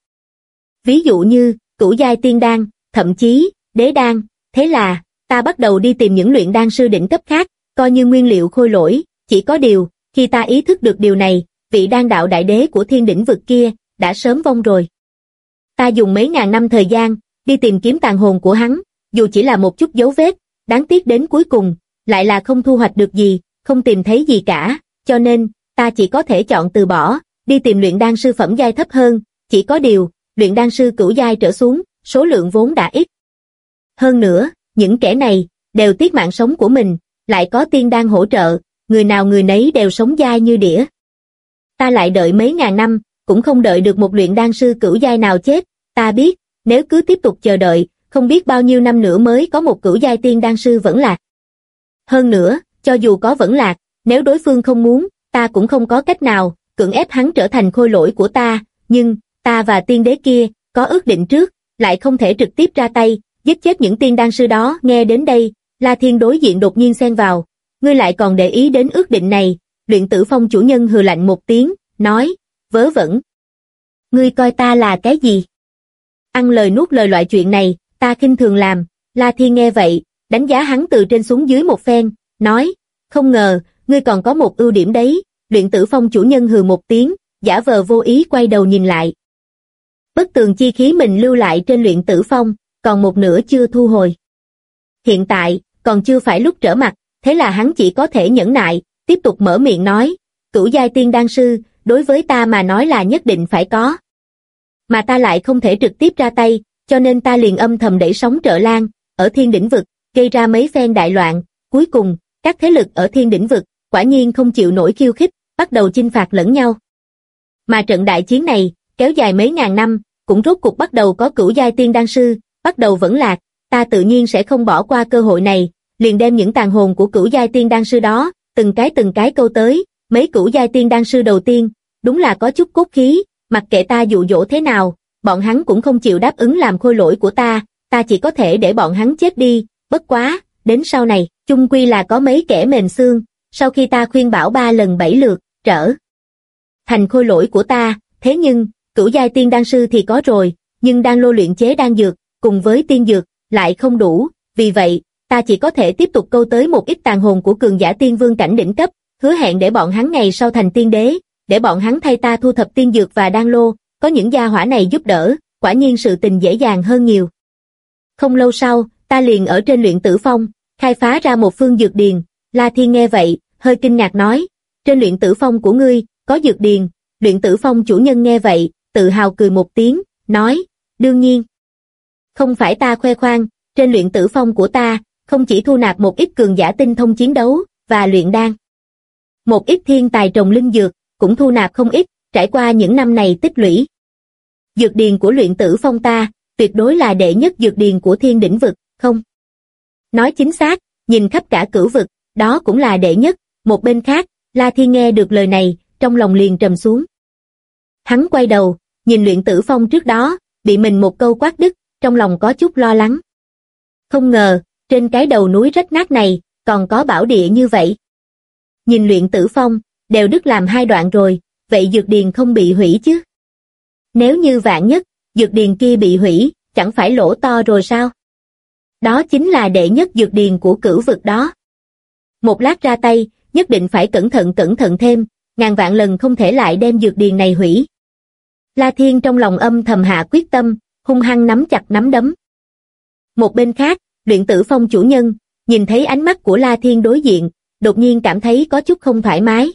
Ví dụ như, cửu giai tiên đan, thậm chí, đế đan, thế là, ta bắt đầu đi tìm những luyện đan sư đỉnh cấp khác, coi như nguyên liệu khôi lỗi, chỉ có điều, khi ta ý thức được điều này, vị đan đạo đại đế của thiên đỉnh vực kia, đã sớm vong rồi. Ta dùng mấy ngàn năm thời gian, đi tìm kiếm tàn hồn của hắn, dù chỉ là một chút dấu vết, đáng tiếc đến cuối cùng, lại là không thu hoạch được gì, không tìm thấy gì cả, cho nên, ta chỉ có thể chọn từ bỏ, đi tìm luyện đan sư phẩm giai thấp hơn, chỉ có điều, luyện đan sư cửu giai trở xuống, số lượng vốn đã ít. Hơn nữa, những kẻ này, đều tiếc mạng sống của mình, lại có tiên đan hỗ trợ, người nào người nấy đều sống dai như đĩa. Ta lại đợi mấy ngàn năm, cũng không đợi được một luyện đan sư cửu giai nào chết, ta biết, nếu cứ tiếp tục chờ đợi, không biết bao nhiêu năm nữa mới có một cửu giai tiên đan sư vẫn lạc. Hơn nữa, cho dù có vẫn lạc, nếu đối phương không muốn, ta cũng không có cách nào, cưỡng ép hắn trở thành khôi lỗi của ta, nhưng, ta và tiên đế kia, có ước định trước, lại không thể trực tiếp ra tay, giết chết những tiên đan sư đó. Nghe đến đây, La Thiên đối diện đột nhiên xen vào, ngươi lại còn để ý đến ước định này, luyện tử phong chủ nhân hừ lạnh một tiếng, nói, vớ vẩn. Ngươi coi ta là cái gì? Ăn lời nuốt lời loại chuyện này, ta khinh thường làm. La Thiên nghe vậy, đánh giá hắn từ trên xuống dưới một phen, nói, không ngờ, ngươi còn có một ưu điểm đấy. Luyện tử phong chủ nhân hừ một tiếng, giả vờ vô ý quay đầu nhìn lại. Bất tường chi khí mình lưu lại trên luyện tử phong, còn một nửa chưa thu hồi. Hiện tại, còn chưa phải lúc trở mặt, thế là hắn chỉ có thể nhẫn nại, tiếp tục mở miệng nói, cửu giai tiên đan sư, đối với ta mà nói là nhất định phải có. Mà ta lại không thể trực tiếp ra tay, cho nên ta liền âm thầm đẩy sóng trợ lan, ở thiên đỉnh vực, gây ra mấy phen đại loạn, cuối cùng, các thế lực ở thiên đỉnh vực, quả nhiên không chịu nổi khiêu khích, bắt đầu chinh phạt lẫn nhau. Mà trận đại chiến này, kéo dài mấy ngàn năm, cũng rốt cục bắt đầu có cửu giai tiên đan sư, bắt đầu vẫn lạc, ta tự nhiên sẽ không bỏ qua cơ hội này, liền đem những tàn hồn của cửu giai tiên đan sư đó, từng cái câu tới, mấy cửu giai tiên đan sư đầu tiên, đúng là có chút cốt khí, mặc kệ ta dụ dỗ thế nào, bọn hắn cũng không chịu đáp ứng làm khôi lỗi của ta chỉ có thể để bọn hắn chết đi, bất quá, đến sau này, chung quy là có mấy kẻ mềm xương, sau khi ta khuyên bảo 3 lần 7 lượt, trở thành khôi lỗi của ta, thế nhưng, cửu giai tiên đan sư thì có rồi, nhưng đan lô luyện chế đan dược, cùng với tiên dược, lại không đủ, vì vậy, ta chỉ có thể tiếp tục câu tới một ít tàn hồn của cường giả tiên vương cảnh đỉnh cấp, hứa hẹn để bọn hắn ngày sau thành tiên đế, để bọn hắn thay ta thu thập tiên dược và đan lô, có những gia hỏa này giúp đỡ, quả nhiên sự tình dễ dàng hơn nhiều. Không lâu sau, ta liền ở trên luyện tử phong, khai phá ra một phương dược điền. La Thiên nghe vậy, hơi kinh ngạc nói, trên luyện tử phong của ngươi, có dược điền. Luyện tử phong chủ nhân nghe vậy, tự hào cười một tiếng, nói, đương nhiên. Không phải ta khoe khoang, trên luyện tử phong của ta, không chỉ thu nạp một ít cường giả tinh thông chiến đấu, và luyện đan. Một ít thiên tài trồng linh dược, cũng thu nạp không ít, trải qua những năm này tích lũy. Dược điền của luyện tử phong ta, tuyệt đối là đệ nhất dược điền của thiên đỉnh vực, không? Nói chính xác, nhìn khắp cả cửu vực, đó cũng là đệ nhất. Một bên khác, La Thiên nghe được lời này, trong lòng liền trầm xuống. Hắn quay đầu, nhìn luyện tử phong trước đó, bị mình một câu quát đứt, trong lòng có chút lo lắng. Không ngờ, trên cái đầu núi rách nát này, còn có bảo địa như vậy. Nhìn luyện tử phong, đều đứt làm hai đoạn rồi, vậy dược điền không bị hủy chứ? Nếu như vạn nhất, dược điền kia bị hủy, chẳng phải lỗ to rồi sao? Đó chính là đệ nhất dược điền của cửu vực đó. Một lát ra tay, nhất định phải cẩn thận thêm, ngàn vạn lần không thể lại đem dược điền này hủy. La Thiên trong lòng âm thầm hạ quyết tâm, hung hăng nắm chặt nắm đấm. Một bên khác, luyện tử phong chủ nhân, nhìn thấy ánh mắt của La Thiên đối diện, đột nhiên cảm thấy có chút không thoải mái.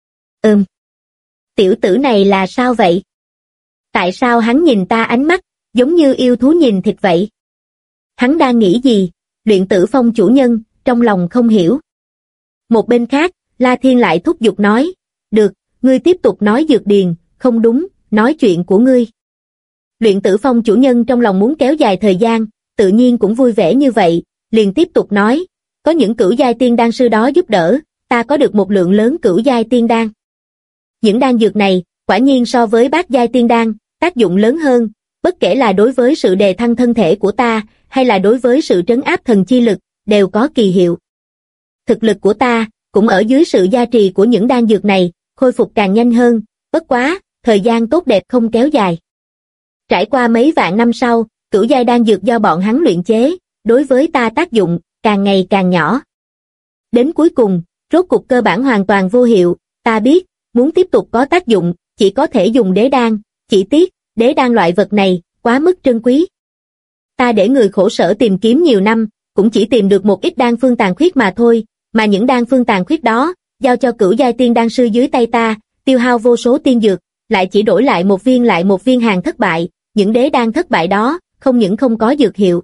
Tiểu tử này là sao vậy? Tại sao hắn nhìn ta ánh mắt, giống như yêu thú nhìn thịt vậy? Hắn đang nghĩ gì? Luyện tử phong chủ nhân, trong lòng không hiểu. Một bên khác, La Thiên lại thúc giục nói, được, ngươi tiếp tục nói dược điền, không đúng, nói chuyện của ngươi. Luyện tử phong chủ nhân trong lòng muốn kéo dài thời gian, tự nhiên cũng vui vẻ như vậy, liền tiếp tục nói, có những cửu giai tiên đan sư đó giúp đỡ, ta có được một lượng lớn cửu giai tiên đan. Những đan dược này, quả nhiên so với bát giai tiên đan, tác dụng lớn hơn, bất kể là đối với sự đề thăng thân thể của ta, hay là đối với sự trấn áp thần chi lực, đều có kỳ hiệu. Thực lực của ta, cũng ở dưới sự gia trì của những đan dược này, khôi phục càng nhanh hơn, bất quá, thời gian tốt đẹp không kéo dài. Trải qua mấy vạn năm sau, cửu giai đan dược do bọn hắn luyện chế, đối với ta tác dụng, càng ngày càng nhỏ. Đến cuối cùng, rốt cục cơ bản hoàn toàn vô hiệu, ta biết, muốn tiếp tục có tác dụng, chỉ có thể dùng đế đan, chỉ tiếc, đế đan loại vật này, quá mức trân quý. Ta để người khổ sở tìm kiếm nhiều năm, cũng chỉ tìm được một ít đan phương tàn khuyết mà thôi, mà những đan phương tàn khuyết đó, giao cho cửu giai tiên đan sư dưới tay ta, tiêu hao vô số tiên dược, lại chỉ đổi lại một viên hàng thất bại, những đế đan thất bại đó, không những không có dược hiệu.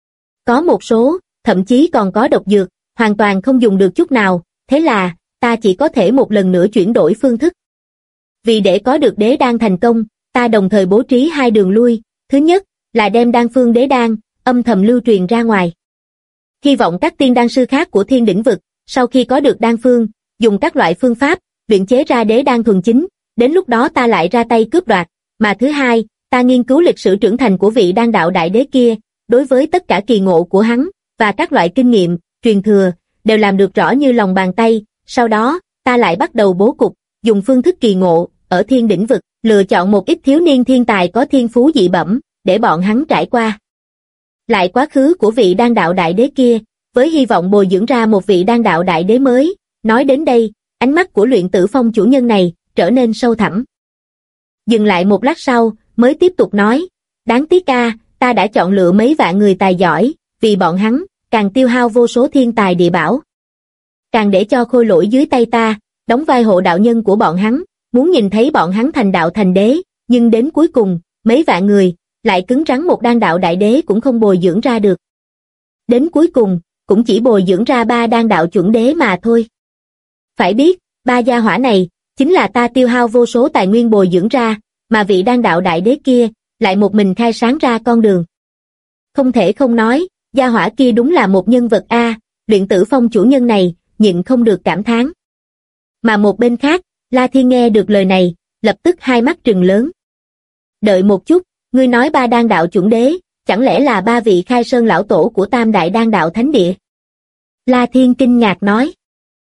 Có một số, thậm chí còn có độc dược, hoàn toàn không dùng được chút nào, thế là, ta chỉ có thể một lần nữa chuyển đổi phương thức. Vì để có được đế đan thành công, ta đồng thời bố trí hai đường lui, thứ nhất, là đem đan phương đế đan, âm thầm lưu truyền ra ngoài. Hy vọng các tiên đan sư khác của thiên đỉnh vực, sau khi có được đan phương, dùng các loại phương pháp, luyện chế ra đế đan thuần chính, đến lúc đó ta lại ra tay cướp đoạt, mà thứ hai, ta nghiên cứu lịch sử trưởng thành của vị đan đạo đại đế kia, đối với tất cả kỳ ngộ của hắn, và các loại kinh nghiệm, truyền thừa, đều làm được rõ như lòng bàn tay, sau đó, ta lại bắt đầu bố cục, dùng phương thức kỳ ngộ, ở thiên đỉnh vực, lựa chọn một ít thiếu niên thiên tài có thiên phú dị bẩm, để bọn hắn trải qua. Lại quá khứ của vị đan đạo đại đế kia, với hy vọng bồi dưỡng ra một vị đan đạo đại đế mới, nói đến đây, ánh mắt của luyện tử phong chủ nhân này, trở nên sâu thẳm. Dừng lại một lát sau, mới tiếp tục nói, đáng tiếc ta đã chọn lựa mấy vạn người tài giỏi, vì bọn hắn, càng tiêu hao vô số thiên tài địa bảo. Càng để cho khôi lỗi dưới tay ta, đóng vai hộ đạo nhân của bọn hắn, muốn nhìn thấy bọn hắn thành đạo thành đế, nhưng đến cuối cùng, mấy vạn người, lại cứng rắn một đan đạo đại đế cũng không bồi dưỡng ra được. Đến cuối cùng, cũng chỉ bồi dưỡng ra 3 đan đạo chuẩn đế mà thôi. Phải biết, 3 gia hỏa này, chính là ta tiêu hao vô số tài nguyên bồi dưỡng ra, mà vị đan đạo đại đế kia, lại một mình khai sáng ra con đường. Không thể không nói, gia hỏa kia đúng là một nhân vật luyện tử phong chủ nhân này, nhịn không được cảm thán. Mà một bên khác, La Thiên nghe được lời này, lập tức hai mắt trừng lớn. Đợi một chút, ngươi nói 3 đan đạo chuẩn đế, chẳng lẽ là 3 vị khai sơn lão tổ của Tam đại đan đạo thánh địa? La Thiên kinh ngạc nói.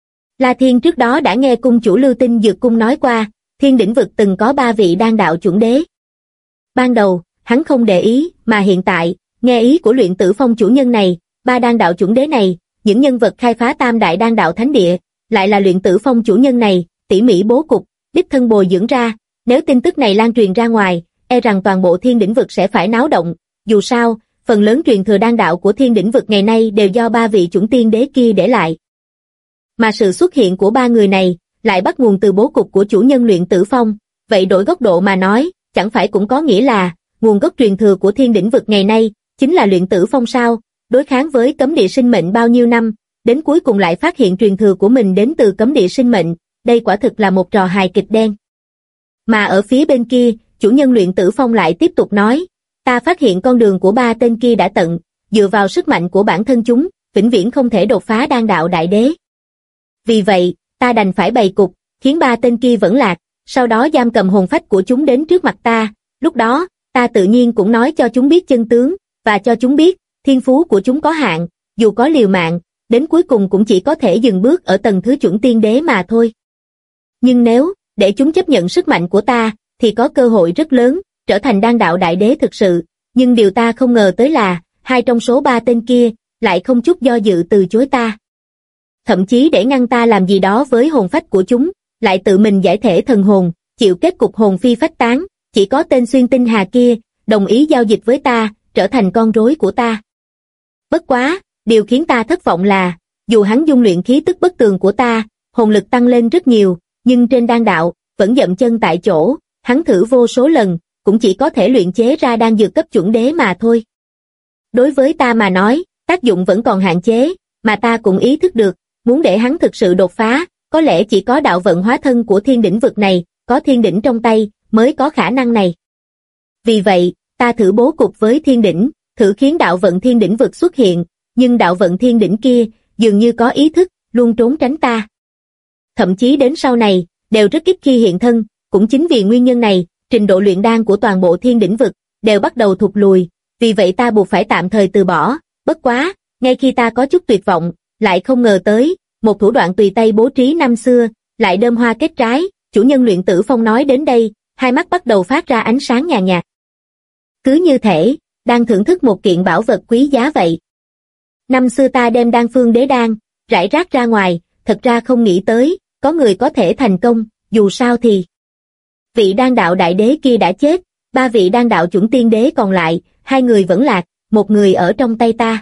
La Thiên trước đó đã nghe cung chủ Lưu Tinh Dược Cung nói qua, thiên đỉnh vực từng có 3 vị đan đạo chuẩn đế. Ban đầu, hắn không để ý, mà hiện tại, nghe ý của luyện tử phong chủ nhân này, ba đan đạo chuẩn đế này, những nhân vật khai phá tam đại đan đạo thánh địa, lại là luyện tử phong chủ nhân này, tỉ mỉ bố cục, đích thân bồi dưỡng ra, nếu tin tức này lan truyền ra ngoài, e rằng toàn bộ thiên đỉnh vực sẽ phải náo động, dù sao, phần lớn truyền thừa đan đạo của thiên đỉnh vực ngày nay đều do ba vị chuẩn tiên đế kia để lại. Mà sự xuất hiện của ba người này, lại bắt nguồn từ bố cục của chủ nhân luyện tử phong, vậy đổi góc độ mà nói, chẳng phải cũng có nghĩa là, nguồn gốc truyền thừa của thiên đỉnh vực ngày nay, chính là luyện tử phong sao, đối kháng với cấm địa sinh mệnh bao nhiêu năm, đến cuối cùng lại phát hiện truyền thừa của mình đến từ cấm địa sinh mệnh, đây quả thực là một trò hài kịch đen. Mà ở phía bên kia, chủ nhân luyện tử phong lại tiếp tục nói, ta phát hiện con đường của ba tên kia đã tận, dựa vào sức mạnh của bản thân chúng, vĩnh viễn không thể đột phá đan đạo đại đế. Vì vậy, ta đành phải bày cục, khiến ba tên kia vẫn lạc, sau đó giam cầm hồn phách của chúng đến trước mặt ta, lúc đó, ta tự nhiên cũng nói cho chúng biết chân tướng, và cho chúng biết, thiên phú của chúng có hạn, dù có liều mạng, đến cuối cùng cũng chỉ có thể dừng bước ở tầng thứ chuẩn tiên đế mà thôi. Nhưng nếu, để chúng chấp nhận sức mạnh của ta, thì có cơ hội rất lớn, trở thành đan đạo đại đế thực sự, nhưng điều ta không ngờ tới là, hai trong số ba tên kia, lại không chút do dự từ chối ta. Thậm chí để ngăn ta làm gì đó với hồn phách của chúng, lại tự mình giải thể thần hồn, chịu kết cục hồn phi phách tán, chỉ có tên xuyên tinh hà kia, đồng ý giao dịch với ta, trở thành con rối của ta. Bất quá, điều khiến ta thất vọng là, dù hắn dung luyện khí tức bất tường của ta, hồn lực tăng lên rất nhiều, nhưng trên đan đạo, vẫn dậm chân tại chỗ, hắn thử vô số lần, cũng chỉ có thể luyện chế ra đan dược cấp chuẩn đế mà thôi. Đối với ta mà nói, tác dụng vẫn còn hạn chế, mà ta cũng ý thức được, muốn để hắn thực sự đột phá, có lẽ chỉ có đạo vận hóa thân của thiên đỉnh vực này, có thiên đỉnh trong tay, mới có khả năng này. Vì vậy, ta thử bố cục với thiên đỉnh, thử khiến đạo vận thiên đỉnh vực xuất hiện, nhưng đạo vận thiên đỉnh kia, dường như có ý thức, luôn trốn tránh ta. Thậm chí đến sau này, đều rất ít khi hiện thân, cũng chính vì nguyên nhân này, trình độ luyện đan của toàn bộ thiên đỉnh vực, đều bắt đầu thụt lùi, vì vậy ta buộc phải tạm thời từ bỏ, bất quá, ngay khi ta có chút tuyệt vọng, lại không ngờ tới, một thủ đoạn tùy tay bố trí năm xưa, lại đơm hoa kết trái, chủ nhân luyện tử phong nói đến đây, hai mắt bắt đầu phát ra ánh sáng nhàn nhạt. Cứ như thể, đang thưởng thức một kiện bảo vật quý giá vậy. Năm xưa ta đem đan phương đế đan, rải rác ra ngoài, thật ra không nghĩ tới, có người có thể thành công, dù sao thì. Vị đan đạo đại đế kia đã chết, ba vị đan đạo chuẩn tiên đế còn lại, hai người vẫn lạc, một người ở trong tay ta.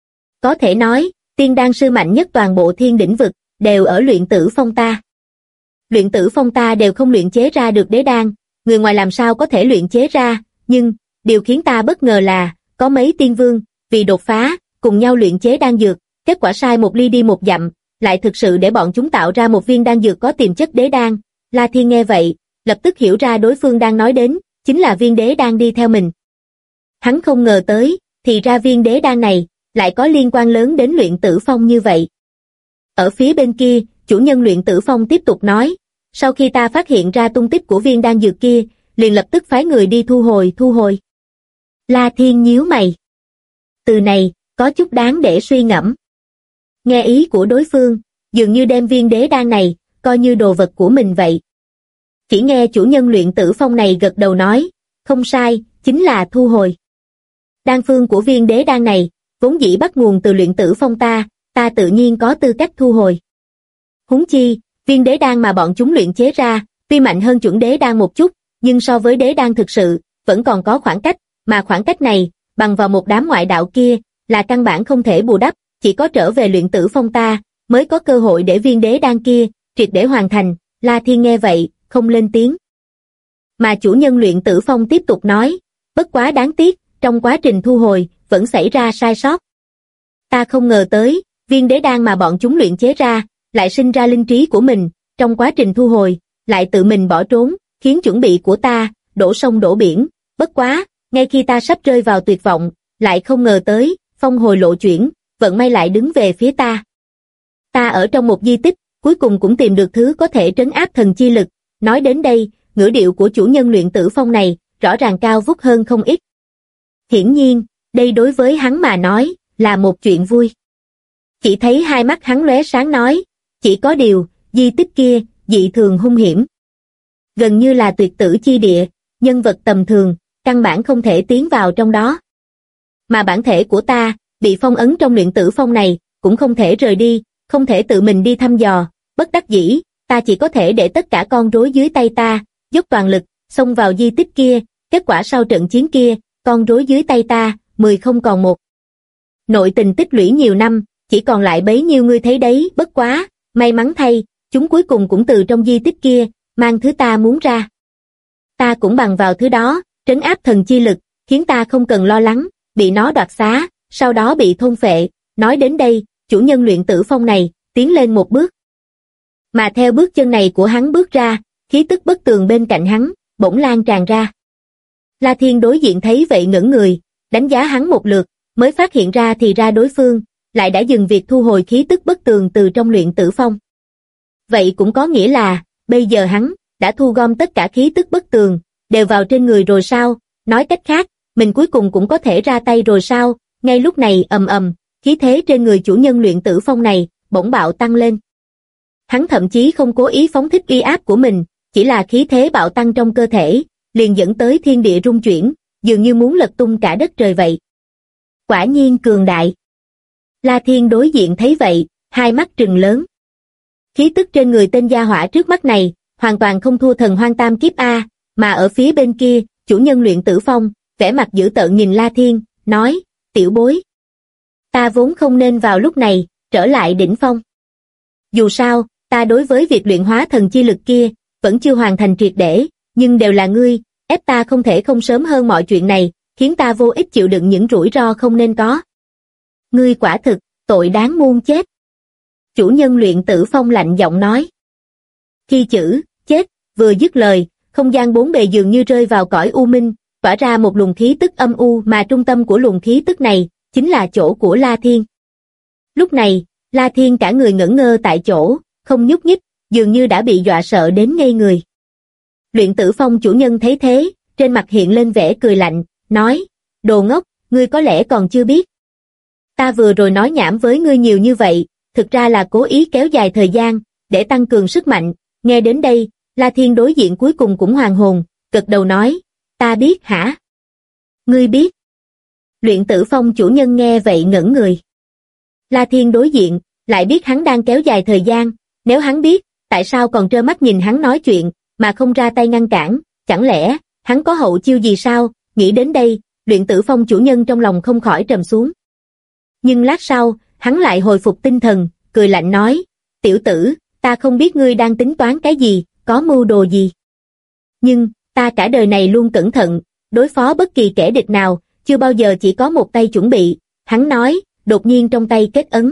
Có thể nói, tiên đan sư mạnh nhất toàn bộ thiên đỉnh vực, đều ở luyện tử phong ta. Luyện tử phong ta đều không luyện chế ra được đế đan, người ngoài làm sao có thể luyện chế ra, nhưng, điều khiến ta bất ngờ là, có mấy tiên vương, vì đột phá, cùng nhau luyện chế đan dược, kết quả sai một ly đi một dặm, lại thực sự để bọn chúng tạo ra một viên đan dược có tiềm chất đế đan. La Thiên nghe vậy, lập tức hiểu ra đối phương đang nói đến, chính là viên đế đan đi theo mình. Hắn không ngờ tới, thì ra viên đế đan này, lại có liên quan lớn đến luyện tử phong như vậy. Ở phía bên kia, chủ nhân luyện tử phong tiếp tục nói, sau khi ta phát hiện ra tung tích của viên đan dược kia, liền lập tức phái người đi thu hồi. La Thiên nhíu mày. Từ này, có chút đáng để suy ngẫm. Nghe ý của đối phương, dường như đem viên đế đan này, coi như đồ vật của mình vậy. Chỉ nghe chủ nhân luyện tử phong này gật đầu nói, không sai, chính là thu hồi. Đan phương của viên đế đan này, vốn dĩ bắt nguồn từ luyện tử phong ta tự nhiên có tư cách thu hồi. Huống chi, viên đế đan mà bọn chúng luyện chế ra, tuy mạnh hơn chuẩn đế đan một chút, nhưng so với đế đan thực sự, vẫn còn có khoảng cách, mà khoảng cách này, bằng vào một đám ngoại đạo kia, là căn bản không thể bù đắp, chỉ có trở về luyện tử phong ta, mới có cơ hội để viên đế đan kia, triệt để hoàn thành. La Thiên nghe vậy, không lên tiếng. Mà chủ nhân luyện tử phong tiếp tục nói, bất quá đáng tiếc, trong quá trình thu hồi, vẫn xảy ra sai sót. Ta không ngờ tới, viên đế đan mà bọn chúng luyện chế ra, lại sinh ra linh trí của mình, trong quá trình thu hồi, lại tự mình bỏ trốn, khiến chuẩn bị của ta, đổ sông đổ biển, bất quá, ngay khi ta sắp rơi vào tuyệt vọng, lại không ngờ tới, phong hồi lộ chuyển, vận may lại đứng về phía ta. Ta ở trong một di tích, cuối cùng cũng tìm được thứ có thể trấn áp thần chi lực, nói đến đây, ngữ điệu của chủ nhân luyện tử phong này, rõ ràng cao vút hơn không ít. Hiển nhiên, đây đối với hắn mà nói, là một chuyện vui. Chỉ thấy hai mắt hắn lóe sáng nói, chỉ có điều, di tích kia, dị thường hung hiểm. Gần như là tuyệt tử chi địa, nhân vật tầm thường, căn bản không thể tiến vào trong đó. Mà bản thể của ta, bị phong ấn trong luyện tử phong này, cũng không thể rời đi, không thể tự mình đi thăm dò, bất đắc dĩ, ta chỉ có thể để tất cả con rối dưới tay ta, dốc toàn lực, xông vào di tích kia, kết quả sau trận chiến kia, con rối dưới tay ta, 10 không còn một. Nội tình tích lũy nhiều năm, chỉ còn lại bấy nhiêu ngươi thấy đấy, bất quá, may mắn thay, chúng cuối cùng cũng từ trong di tích kia, mang thứ ta muốn ra. Ta cũng bằng vào thứ đó, trấn áp thần chi lực, khiến ta không cần lo lắng, bị nó đoạt xá, sau đó bị thôn phệ. Nói đến đây, chủ nhân luyện tử phong này, tiến lên một bước. Mà theo bước chân này của hắn bước ra, khí tức bất tường bên cạnh hắn, bỗng lan tràn ra. La Thiên đối diện thấy vậy ngẩn người, đánh giá hắn một lượt, mới phát hiện ra thì ra đối phương, lại đã dừng việc thu hồi khí tức bất tường từ trong luyện tử phong. Vậy cũng có nghĩa là, bây giờ hắn, đã thu gom tất cả khí tức bất tường, đều vào trên người rồi sao, nói cách khác, mình cuối cùng cũng có thể ra tay rồi sao, ngay lúc này ầm ầm, khí thế trên người chủ nhân luyện tử phong này, bỗng bạo tăng lên. Hắn thậm chí không cố ý phóng thích uy áp của mình, chỉ là khí thế bạo tăng trong cơ thể, liền dẫn tới thiên địa rung chuyển, dường như muốn lật tung cả đất trời vậy. Quả nhiên cường đại. La Thiên đối diện thấy vậy, hai mắt trừng lớn. Khí tức trên người tên gia hỏa trước mắt này, hoàn toàn không thua thần hoang tam kiếp A, mà ở phía bên kia, chủ nhân luyện tử phong, vẻ mặt dữ tợn nhìn La Thiên, nói, tiểu bối. Ta vốn không nên vào lúc này, trở lại đỉnh phong. Dù sao, ta đối với việc luyện hóa thần chi lực kia, vẫn chưa hoàn thành triệt để, nhưng đều là ngươi, ép ta không thể không sớm hơn mọi chuyện này, khiến ta vô ích chịu đựng những rủi ro không nên có. Ngươi quả thực, tội đáng muôn chết. Chủ nhân luyện tử phong lạnh giọng nói. Khi chữ, chết, vừa dứt lời, không gian bốn bề dường như rơi vào cõi u minh, tỏa ra một luồng khí tức âm u mà trung tâm của luồng khí tức này, chính là chỗ của La Thiên. Lúc này, La Thiên cả người ngẩn ngơ tại chỗ, không nhúc nhích, dường như đã bị dọa sợ đến ngây người. Luyện tử phong chủ nhân thấy thế, trên mặt hiện lên vẻ cười lạnh, nói, đồ ngốc, ngươi có lẽ còn chưa biết. Ta vừa rồi nói nhảm với ngươi nhiều như vậy, thực ra là cố ý kéo dài thời gian, để tăng cường sức mạnh. Nghe đến đây, La Thiên đối diện cuối cùng cũng hoàn hồn, gật đầu nói, ta biết hả? Ngươi biết? Luyện tử phong chủ nhân nghe vậy ngẩn người. La Thiên đối diện, lại biết hắn đang kéo dài thời gian, nếu hắn biết, tại sao còn trơ mắt nhìn hắn nói chuyện, mà không ra tay ngăn cản, chẳng lẽ, hắn có hậu chiêu gì sao? Nghĩ đến đây, luyện tử phong chủ nhân trong lòng không khỏi trầm xuống. Nhưng lát sau, hắn lại hồi phục tinh thần, cười lạnh nói, tiểu tử, ta không biết ngươi đang tính toán cái gì, có mưu đồ gì. Nhưng, ta cả đời này luôn cẩn thận, đối phó bất kỳ kẻ địch nào, chưa bao giờ chỉ có một tay chuẩn bị, hắn nói, đột nhiên trong tay kết ấn.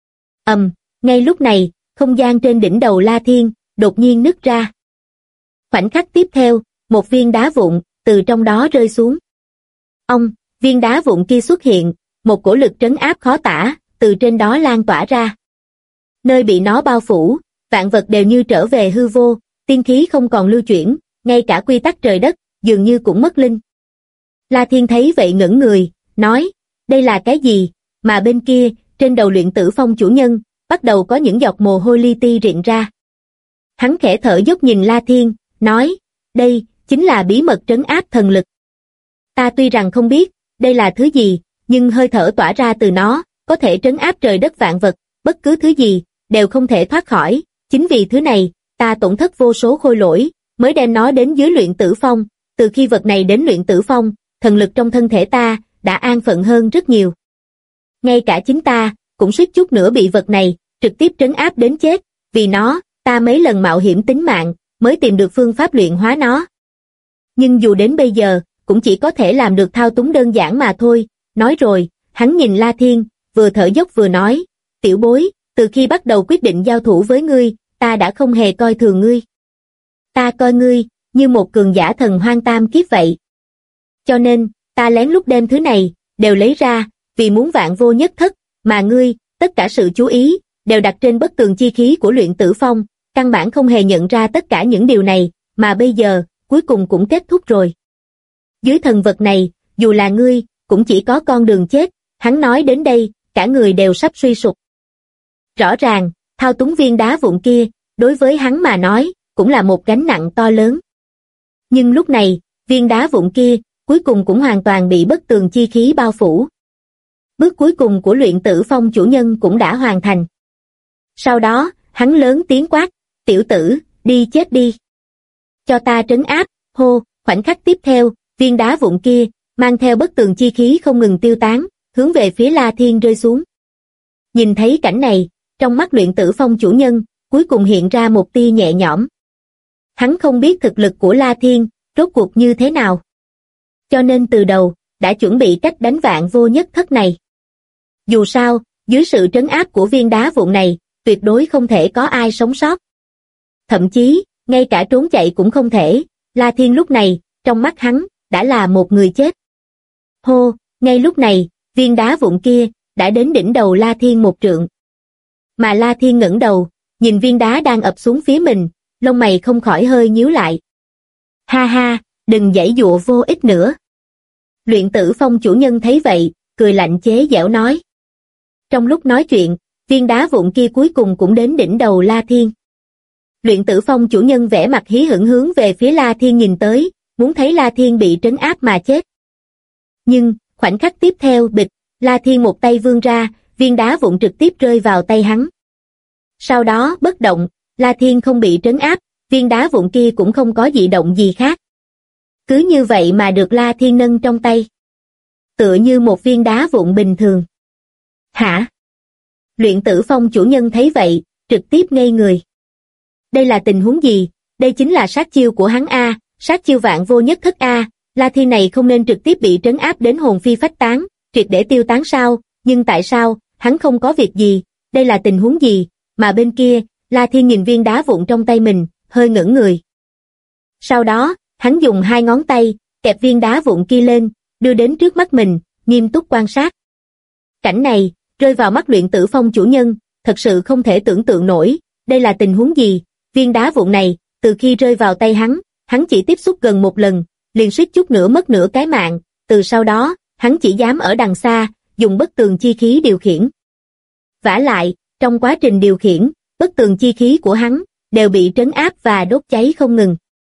Ngay lúc này, không gian trên đỉnh đầu La Thiên, đột nhiên nứt ra. Khoảnh khắc tiếp theo, một viên đá vụn, từ trong đó rơi xuống. Viên đá vụn kia xuất hiện, một cổ lực trấn áp khó tả, từ trên đó lan tỏa ra. Nơi bị nó bao phủ, vạn vật đều như trở về hư vô, tiên khí không còn lưu chuyển, ngay cả quy tắc trời đất, dường như cũng mất linh. La Thiên thấy vậy ngẩn người, nói, đây là cái gì, mà bên kia, trên đầu luyện tử phong chủ nhân, bắt đầu có những giọt mồ hôi li ti rịn ra. Hắn khẽ thở dốc nhìn La Thiên, nói, đây, chính là bí mật trấn áp thần lực. Ta tuy rằng không biết, đây là thứ gì, nhưng hơi thở tỏa ra từ nó, có thể trấn áp trời đất vạn vật, bất cứ thứ gì, đều không thể thoát khỏi. Chính vì thứ này, ta tổn thất vô số khôi lỗi, mới đem nó đến dưới luyện tử phong. Từ khi vật này đến luyện tử phong, thần lực trong thân thể ta, đã an phận hơn rất nhiều. Ngay cả chính ta, cũng suýt chút nữa bị vật này, trực tiếp trấn áp đến chết, vì nó, ta mấy lần mạo hiểm tính mạng, mới tìm được phương pháp luyện hóa nó. Nhưng dù đến bây giờ, cũng chỉ có thể làm được thao túng đơn giản mà thôi. Nói rồi, hắn nhìn La Thiên, vừa thở dốc vừa nói, tiểu bối, từ khi bắt đầu quyết định giao thủ với ngươi, ta đã không hề coi thường ngươi. Ta coi ngươi, như một cường giả thần hoang tam kiếp vậy. Cho nên, ta lén lút đem thứ này, đều lấy ra, vì muốn vạn vô nhất thất, mà ngươi, tất cả sự chú ý, đều đặt trên bất tường chi khí của luyện tử phong, căn bản không hề nhận ra tất cả những điều này, mà bây giờ, cuối cùng cũng kết thúc rồi. Dưới thần vật này, dù là ngươi, cũng chỉ có con đường chết, hắn nói đến đây, cả người đều sắp suy sụp. Rõ ràng, thao túng viên đá vụn kia, đối với hắn mà nói, cũng là một gánh nặng to lớn. Nhưng lúc này, viên đá vụn kia, cuối cùng cũng hoàn toàn bị bất tường chi khí bao phủ. Bước cuối cùng của luyện tử phong chủ nhân cũng đã hoàn thành. Sau đó, hắn lớn tiếng quát, tiểu tử, đi chết đi. Cho ta trấn áp, hô, khoảnh khắc tiếp theo, viên đá vụn kia, mang theo bất tường chi khí không ngừng tiêu tán, hướng về phía La Thiên rơi xuống. Nhìn thấy cảnh này, trong mắt luyện tử phong chủ nhân, cuối cùng hiện ra một tia nhẹ nhõm. Hắn không biết thực lực của La Thiên, rốt cuộc như thế nào. Cho nên từ đầu, đã chuẩn bị cách đánh vạn vô nhất thất này. Dù sao, dưới sự trấn áp của viên đá vụn này, tuyệt đối không thể có ai sống sót. Thậm chí, ngay cả trốn chạy cũng không thể, La Thiên lúc này, trong mắt hắn, đã là một người chết. Hô, ngay lúc này, viên đá vụn kia, đã đến đỉnh đầu La Thiên một trượng. Mà La Thiên ngẩng đầu, nhìn viên đá đang ập xuống phía mình, lông mày không khỏi hơi nhíu lại. Ha ha, đừng giãy dụa vô ích nữa. Luyện tử phong chủ nhân thấy vậy, cười lạnh chế giễu nói. Trong lúc nói chuyện, viên đá vụn kia cuối cùng cũng đến đỉnh đầu La Thiên. Luyện tử phong chủ nhân vẻ mặt hí hửng hướng về phía La Thiên nhìn tới, muốn thấy La Thiên bị trấn áp mà chết. Nhưng, khoảnh khắc tiếp theo bịch, La Thiên một tay vươn ra, viên đá vụn trực tiếp rơi vào tay hắn. Sau đó bất động, La Thiên không bị trấn áp, viên đá vụn kia cũng không có dị động gì khác. Cứ như vậy mà được La Thiên nâng trong tay. Tựa như một viên đá vụn bình thường. Hả? Luyện tử phong chủ nhân thấy vậy, trực tiếp ngây người. Đây là tình huống gì? Đây chính là sát chiêu của hắn A, sát chiêu vạn vô nhất thất A, La Thiên này không nên trực tiếp bị trấn áp đến hồn phi phách tán, triệt để tiêu tán sao, nhưng tại sao, hắn không có việc gì, đây là tình huống gì, mà bên kia, La Thiên nhìn viên đá vụn trong tay mình, hơi ngẩn người. Sau đó, hắn dùng hai ngón tay, kẹp viên đá vụn kia lên, đưa đến trước mắt mình, nghiêm túc quan sát. Cảnh này, rơi vào mắt luyện tử phong chủ nhân, thật sự không thể tưởng tượng nổi, đây là tình huống gì, viên đá vụn này, từ khi rơi vào tay hắn chỉ tiếp xúc gần một lần, liền suýt chút nữa mất nửa cái mạng, từ sau đó, hắn chỉ dám ở đằng xa, dùng bất tường chi khí điều khiển. Vả lại, trong quá trình điều khiển, bất tường chi khí của hắn, đều bị trấn áp và đốt cháy không ngừng.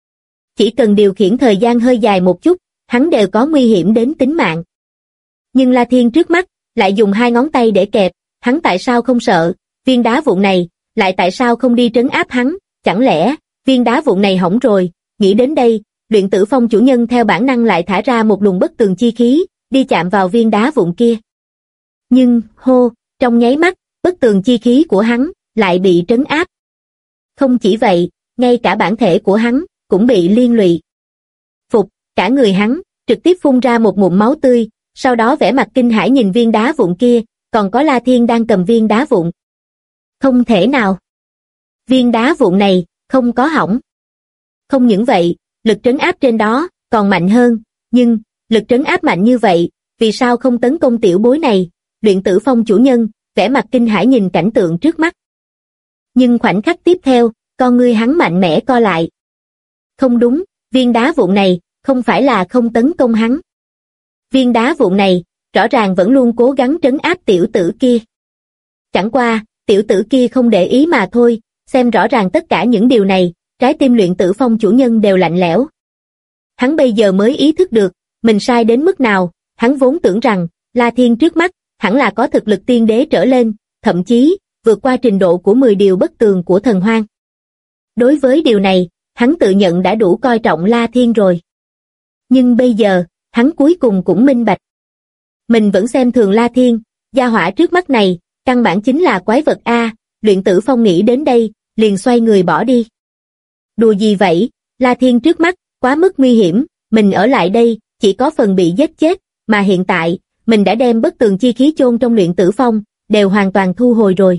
Chỉ cần điều khiển thời gian hơi dài một chút, hắn đều có nguy hiểm đến tính mạng. Nhưng La Thiên trước mắt, lại dùng hai ngón tay để kẹp, hắn tại sao không sợ, viên đá vụn này, lại tại sao không đi trấn áp hắn, chẳng lẽ, viên đá vụn này hỏng rồi, nghĩ đến đây, luyện tử phong chủ nhân theo bản năng lại thả ra một luồng bất tường chi khí, đi chạm vào viên đá vụn kia. Nhưng, hô, trong nháy mắt, bất tường chi khí của hắn, lại bị trấn áp. Không chỉ vậy, ngay cả bản thể của hắn, cũng bị liên lụy. Phục, cả người hắn, trực tiếp phun ra một ngụm máu tươi, sau đó vẻ mặt kinh hãi nhìn viên đá vụn kia, còn có La Thiên đang cầm viên đá vụn. Không thể nào. Viên đá vụn này, không có hỏng. Không những vậy, lực trấn áp trên đó, còn mạnh hơn, nhưng, lực trấn áp mạnh như vậy, vì sao không tấn công tiểu bối này, luyện tử phong chủ nhân, vẻ mặt kinh hãi nhìn cảnh tượng trước mắt. Nhưng khoảnh khắc tiếp theo, con ngươi hắn mạnh mẽ co lại. Không đúng, viên đá vụn này, không phải là không tấn công hắn. Viên đá vụn này, rõ ràng vẫn luôn cố gắng trấn áp tiểu tử kia. Chẳng qua, tiểu tử kia không để ý mà thôi, xem rõ ràng tất cả những điều này, trái tim luyện tử phong chủ nhân đều lạnh lẽo. Hắn bây giờ mới ý thức được, mình sai đến mức nào, hắn vốn tưởng rằng, La Thiên trước mắt, hẳn là có thực lực tiên đế trở lên, thậm chí, vượt qua trình độ của 10 điều bất tường của thần hoang. Đối với điều này, hắn tự nhận đã đủ coi trọng La Thiên rồi. Nhưng bây giờ, hắn cuối cùng cũng minh bạch. Mình vẫn xem thường La Thiên, gia hỏa trước mắt này, căn bản chính là quái vật A, luyện tử phong nghĩ đến đây, liền xoay người bỏ đi. Đùa gì vậy, La Thiên trước mắt, quá mức nguy hiểm, mình ở lại đây, chỉ có phần bị giết chết, mà hiện tại, mình đã đem bất tường chi khí chôn trong luyện tử phong, đều hoàn toàn thu hồi rồi.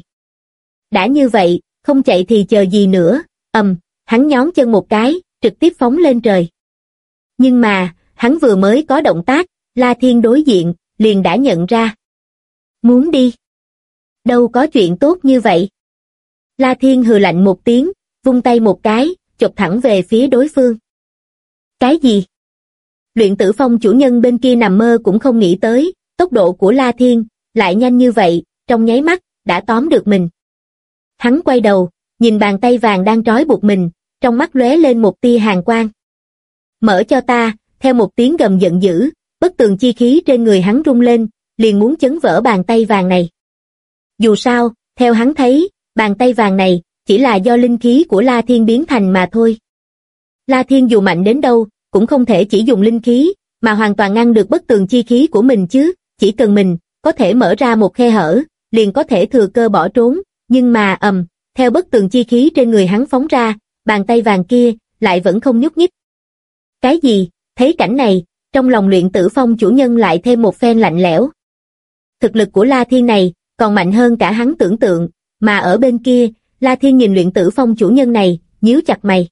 Đã như vậy, không chạy thì chờ gì nữa, hắn nhón chân một cái, trực tiếp phóng lên trời. Nhưng mà, hắn vừa mới có động tác, La Thiên đối diện, liền đã nhận ra. Muốn đi? Đâu có chuyện tốt như vậy. La Thiên hừ lạnh một tiếng, vung tay một cái, chộp thẳng về phía đối phương. Cái gì? Luyện tử phong chủ nhân bên kia nằm mơ cũng không nghĩ tới, tốc độ của La Thiên, lại nhanh như vậy, trong nháy mắt, đã tóm được mình. Hắn quay đầu, nhìn bàn tay vàng đang trói buộc mình, trong mắt lóe lên một tia hàn quang. Mở cho ta, theo một tiếng gầm giận dữ, bất tường chi khí trên người hắn rung lên, liền muốn chấn vỡ bàn tay vàng này. Dù sao, theo hắn thấy, bàn tay vàng này chỉ là do linh khí của La Thiên biến thành mà thôi. La Thiên dù mạnh đến đâu, cũng không thể chỉ dùng linh khí, mà hoàn toàn ngăn được bức tường chi khí của mình chứ, chỉ cần mình có thể mở ra một khe hở, liền có thể thừa cơ bỏ trốn, nhưng mà theo bức tường chi khí trên người hắn phóng ra, bàn tay vàng kia lại vẫn không nhúc nhích. Cái gì? Thấy cảnh này, trong lòng Luyện Tử Phong chủ nhân lại thêm một phen lạnh lẽo. Thực lực của La Thiên này còn mạnh hơn cả hắn tưởng tượng, mà ở bên kia, La Thiên nhìn Luyện Tử Phong chủ nhân này, nhíu chặt mày.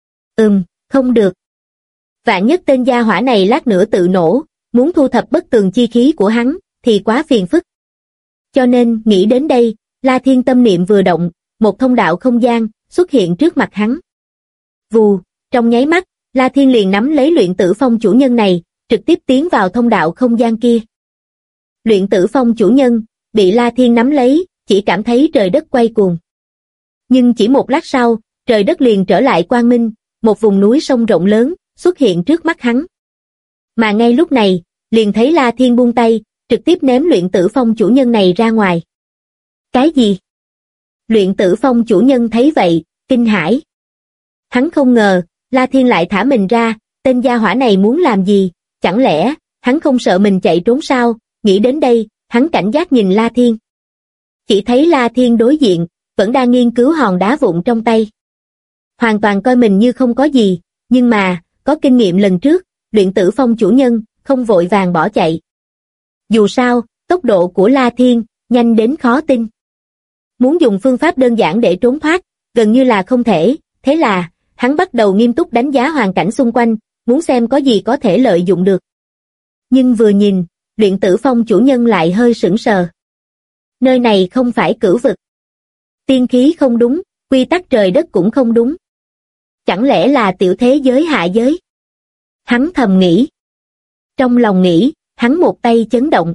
Không được. Vạn nhất tên gia hỏa này lát nữa tự nổ, muốn thu thập bức tường chi khí của hắn, thì quá phiền phức. Cho nên, nghĩ đến đây, La Thiên tâm niệm vừa động, một thông đạo không gian xuất hiện trước mặt hắn. Vù, trong nháy mắt, La Thiên liền nắm lấy Luyện Tử Phong chủ nhân này, trực tiếp tiến vào thông đạo không gian kia. Luyện Tử Phong chủ nhân bị La Thiên nắm lấy, chỉ cảm thấy trời đất quay cuồng. Nhưng chỉ một lát sau, trời đất liền trở lại quang minh, một vùng núi sông rộng lớn xuất hiện trước mắt hắn. Mà ngay lúc này, liền thấy La Thiên buông tay, trực tiếp ném Luyện Tử Phong chủ nhân này ra ngoài. Cái gì? Luyện Tử Phong chủ nhân thấy vậy, kinh hãi. Hắn không ngờ, La Thiên lại thả mình ra, tên gia hỏa này muốn làm gì, chẳng lẽ, hắn không sợ mình chạy trốn sao? Nghĩ đến đây, hắn cảnh giác nhìn La Thiên. Chỉ thấy La Thiên đối diện, vẫn đang nghiên cứu hòn đá vụn trong tay. Hoàn toàn coi mình như không có gì, nhưng mà, có kinh nghiệm lần trước, Luyện Tử Phong chủ nhân, không vội vàng bỏ chạy. Dù sao, tốc độ của La Thiên, nhanh đến khó tin. Muốn dùng phương pháp đơn giản để trốn thoát, gần như là không thể, thế là, hắn bắt đầu nghiêm túc đánh giá hoàn cảnh xung quanh, muốn xem có gì có thể lợi dụng được. Nhưng vừa nhìn, Luyện Tử Phong chủ nhân lại hơi sững sờ. Nơi này không phải cửu vực. Tiên khí không đúng, quy tắc trời đất cũng không đúng. Chẳng lẽ là tiểu thế giới hạ giới? Hắn thầm nghĩ. Trong lòng nghĩ, hắn một tay chấn động.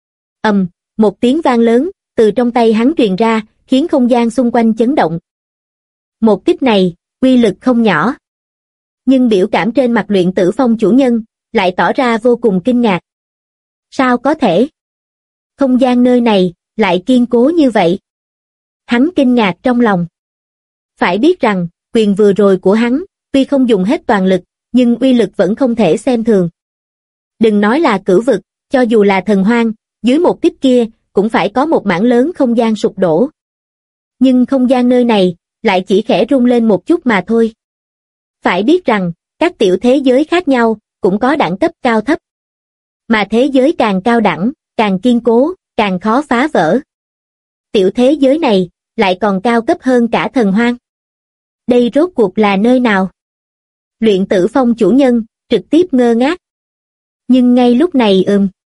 Một tiếng vang lớn, từ trong tay hắn truyền ra, khiến không gian xung quanh chấn động. Một kích này, uy lực không nhỏ. Nhưng biểu cảm trên mặt Luyện Tử Phong chủ nhân, lại tỏ ra vô cùng kinh ngạc. Sao có thể? Không gian nơi này, lại kiên cố như vậy. Hắn kinh ngạc trong lòng. Phải biết rằng, quyền vừa rồi của hắn, tuy không dùng hết toàn lực, nhưng uy lực vẫn không thể xem thường. Đừng nói là cửu vực, cho dù là thần hoang, dưới một kích kia, cũng phải có một mảng lớn không gian sụp đổ. Nhưng không gian nơi này, lại chỉ khẽ rung lên một chút mà thôi. Phải biết rằng, các tiểu thế giới khác nhau, cũng có đẳng cấp cao thấp. Mà thế giới càng cao đẳng, càng kiên cố, càng khó phá vỡ. Tiểu thế giới này, lại còn cao cấp hơn cả thần hoang. Đây rốt cuộc là nơi nào? Luyện Tử Phong chủ nhân, trực tiếp ngơ ngác. Nhưng ngay lúc này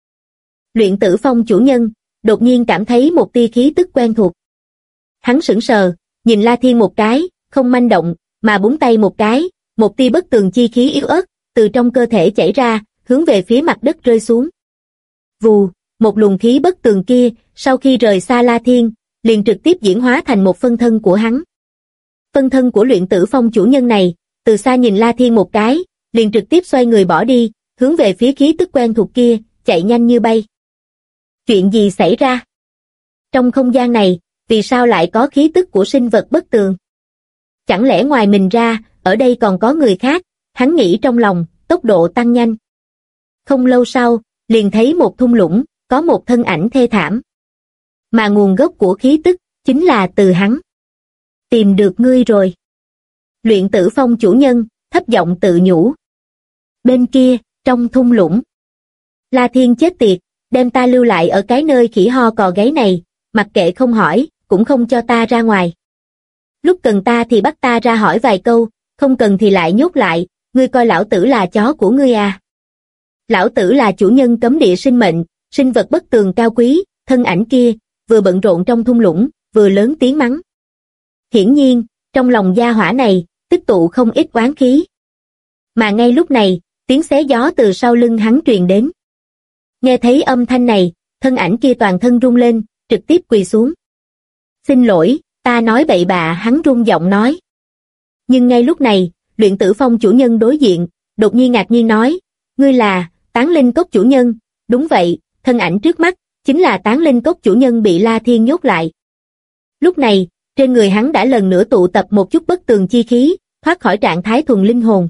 Luyện Tử Phong chủ nhân, đột nhiên cảm thấy một tia khí tức quen thuộc. Hắn sững sờ, nhìn La Thiên một cái, không manh động, mà búng tay một cái, một tia bất tường chi khí yếu ớt, từ trong cơ thể chảy ra, hướng về phía mặt đất rơi xuống. Vù, một luồng khí bất tường kia, sau khi rời xa La Thiên, liền trực tiếp diễn hóa thành một phân thân của hắn. Phân thân của Luyện Tử Phong chủ nhân này, từ xa nhìn La Thiên một cái, liền trực tiếp xoay người bỏ đi, hướng về phía khí tức quen thuộc kia, chạy nhanh như bay. Chuyện gì xảy ra? Trong không gian này, vì sao lại có khí tức của sinh vật bất tường? Chẳng lẽ ngoài mình ra, ở đây còn có người khác? Hắn nghĩ trong lòng, tốc độ tăng nhanh. Không lâu sau, liền thấy một thung lũng, có một thân ảnh thê thảm. Mà nguồn gốc của khí tức, chính là từ hắn. Tìm được ngươi rồi. Luyện Tử Phong chủ nhân, thấp giọng tự nhủ. Bên kia, trong thung lũng. La Thiên chết tiệt, đem ta lưu lại ở cái nơi khỉ ho cò gáy này, mặc kệ không hỏi, cũng không cho ta ra ngoài. Lúc cần ta thì bắt ta ra hỏi vài câu, không cần thì lại nhốt lại, ngươi coi lão tử là chó của ngươi à. Lão tử là chủ nhân cấm địa sinh mệnh, sinh vật bất tường cao quý, thân ảnh kia, vừa bận rộn trong thung lũng, vừa lớn tiếng mắng. Hiển nhiên, trong lòng gia hỏa này, tích tụ không ít oán khí. Mà ngay lúc này, tiếng xé gió từ sau lưng hắn truyền đến. Nghe thấy âm thanh này, thân ảnh kia toàn thân rung lên, trực tiếp quỳ xuống. Xin lỗi, ta nói bậy bạ, hắn rung giọng nói. Nhưng ngay lúc này, Luyện Tử Phong chủ nhân đối diện, đột nhiên ngạc nhiên nói, ngươi là Tán Linh Cốc chủ nhân? Đúng vậy, thân ảnh trước mắt, chính là Tán Linh Cốc chủ nhân bị La Thiên nhốt lại. Lúc này, trên người hắn đã lần nữa tụ tập một chút bất tường chi khí, thoát khỏi trạng thái thuần linh hồn.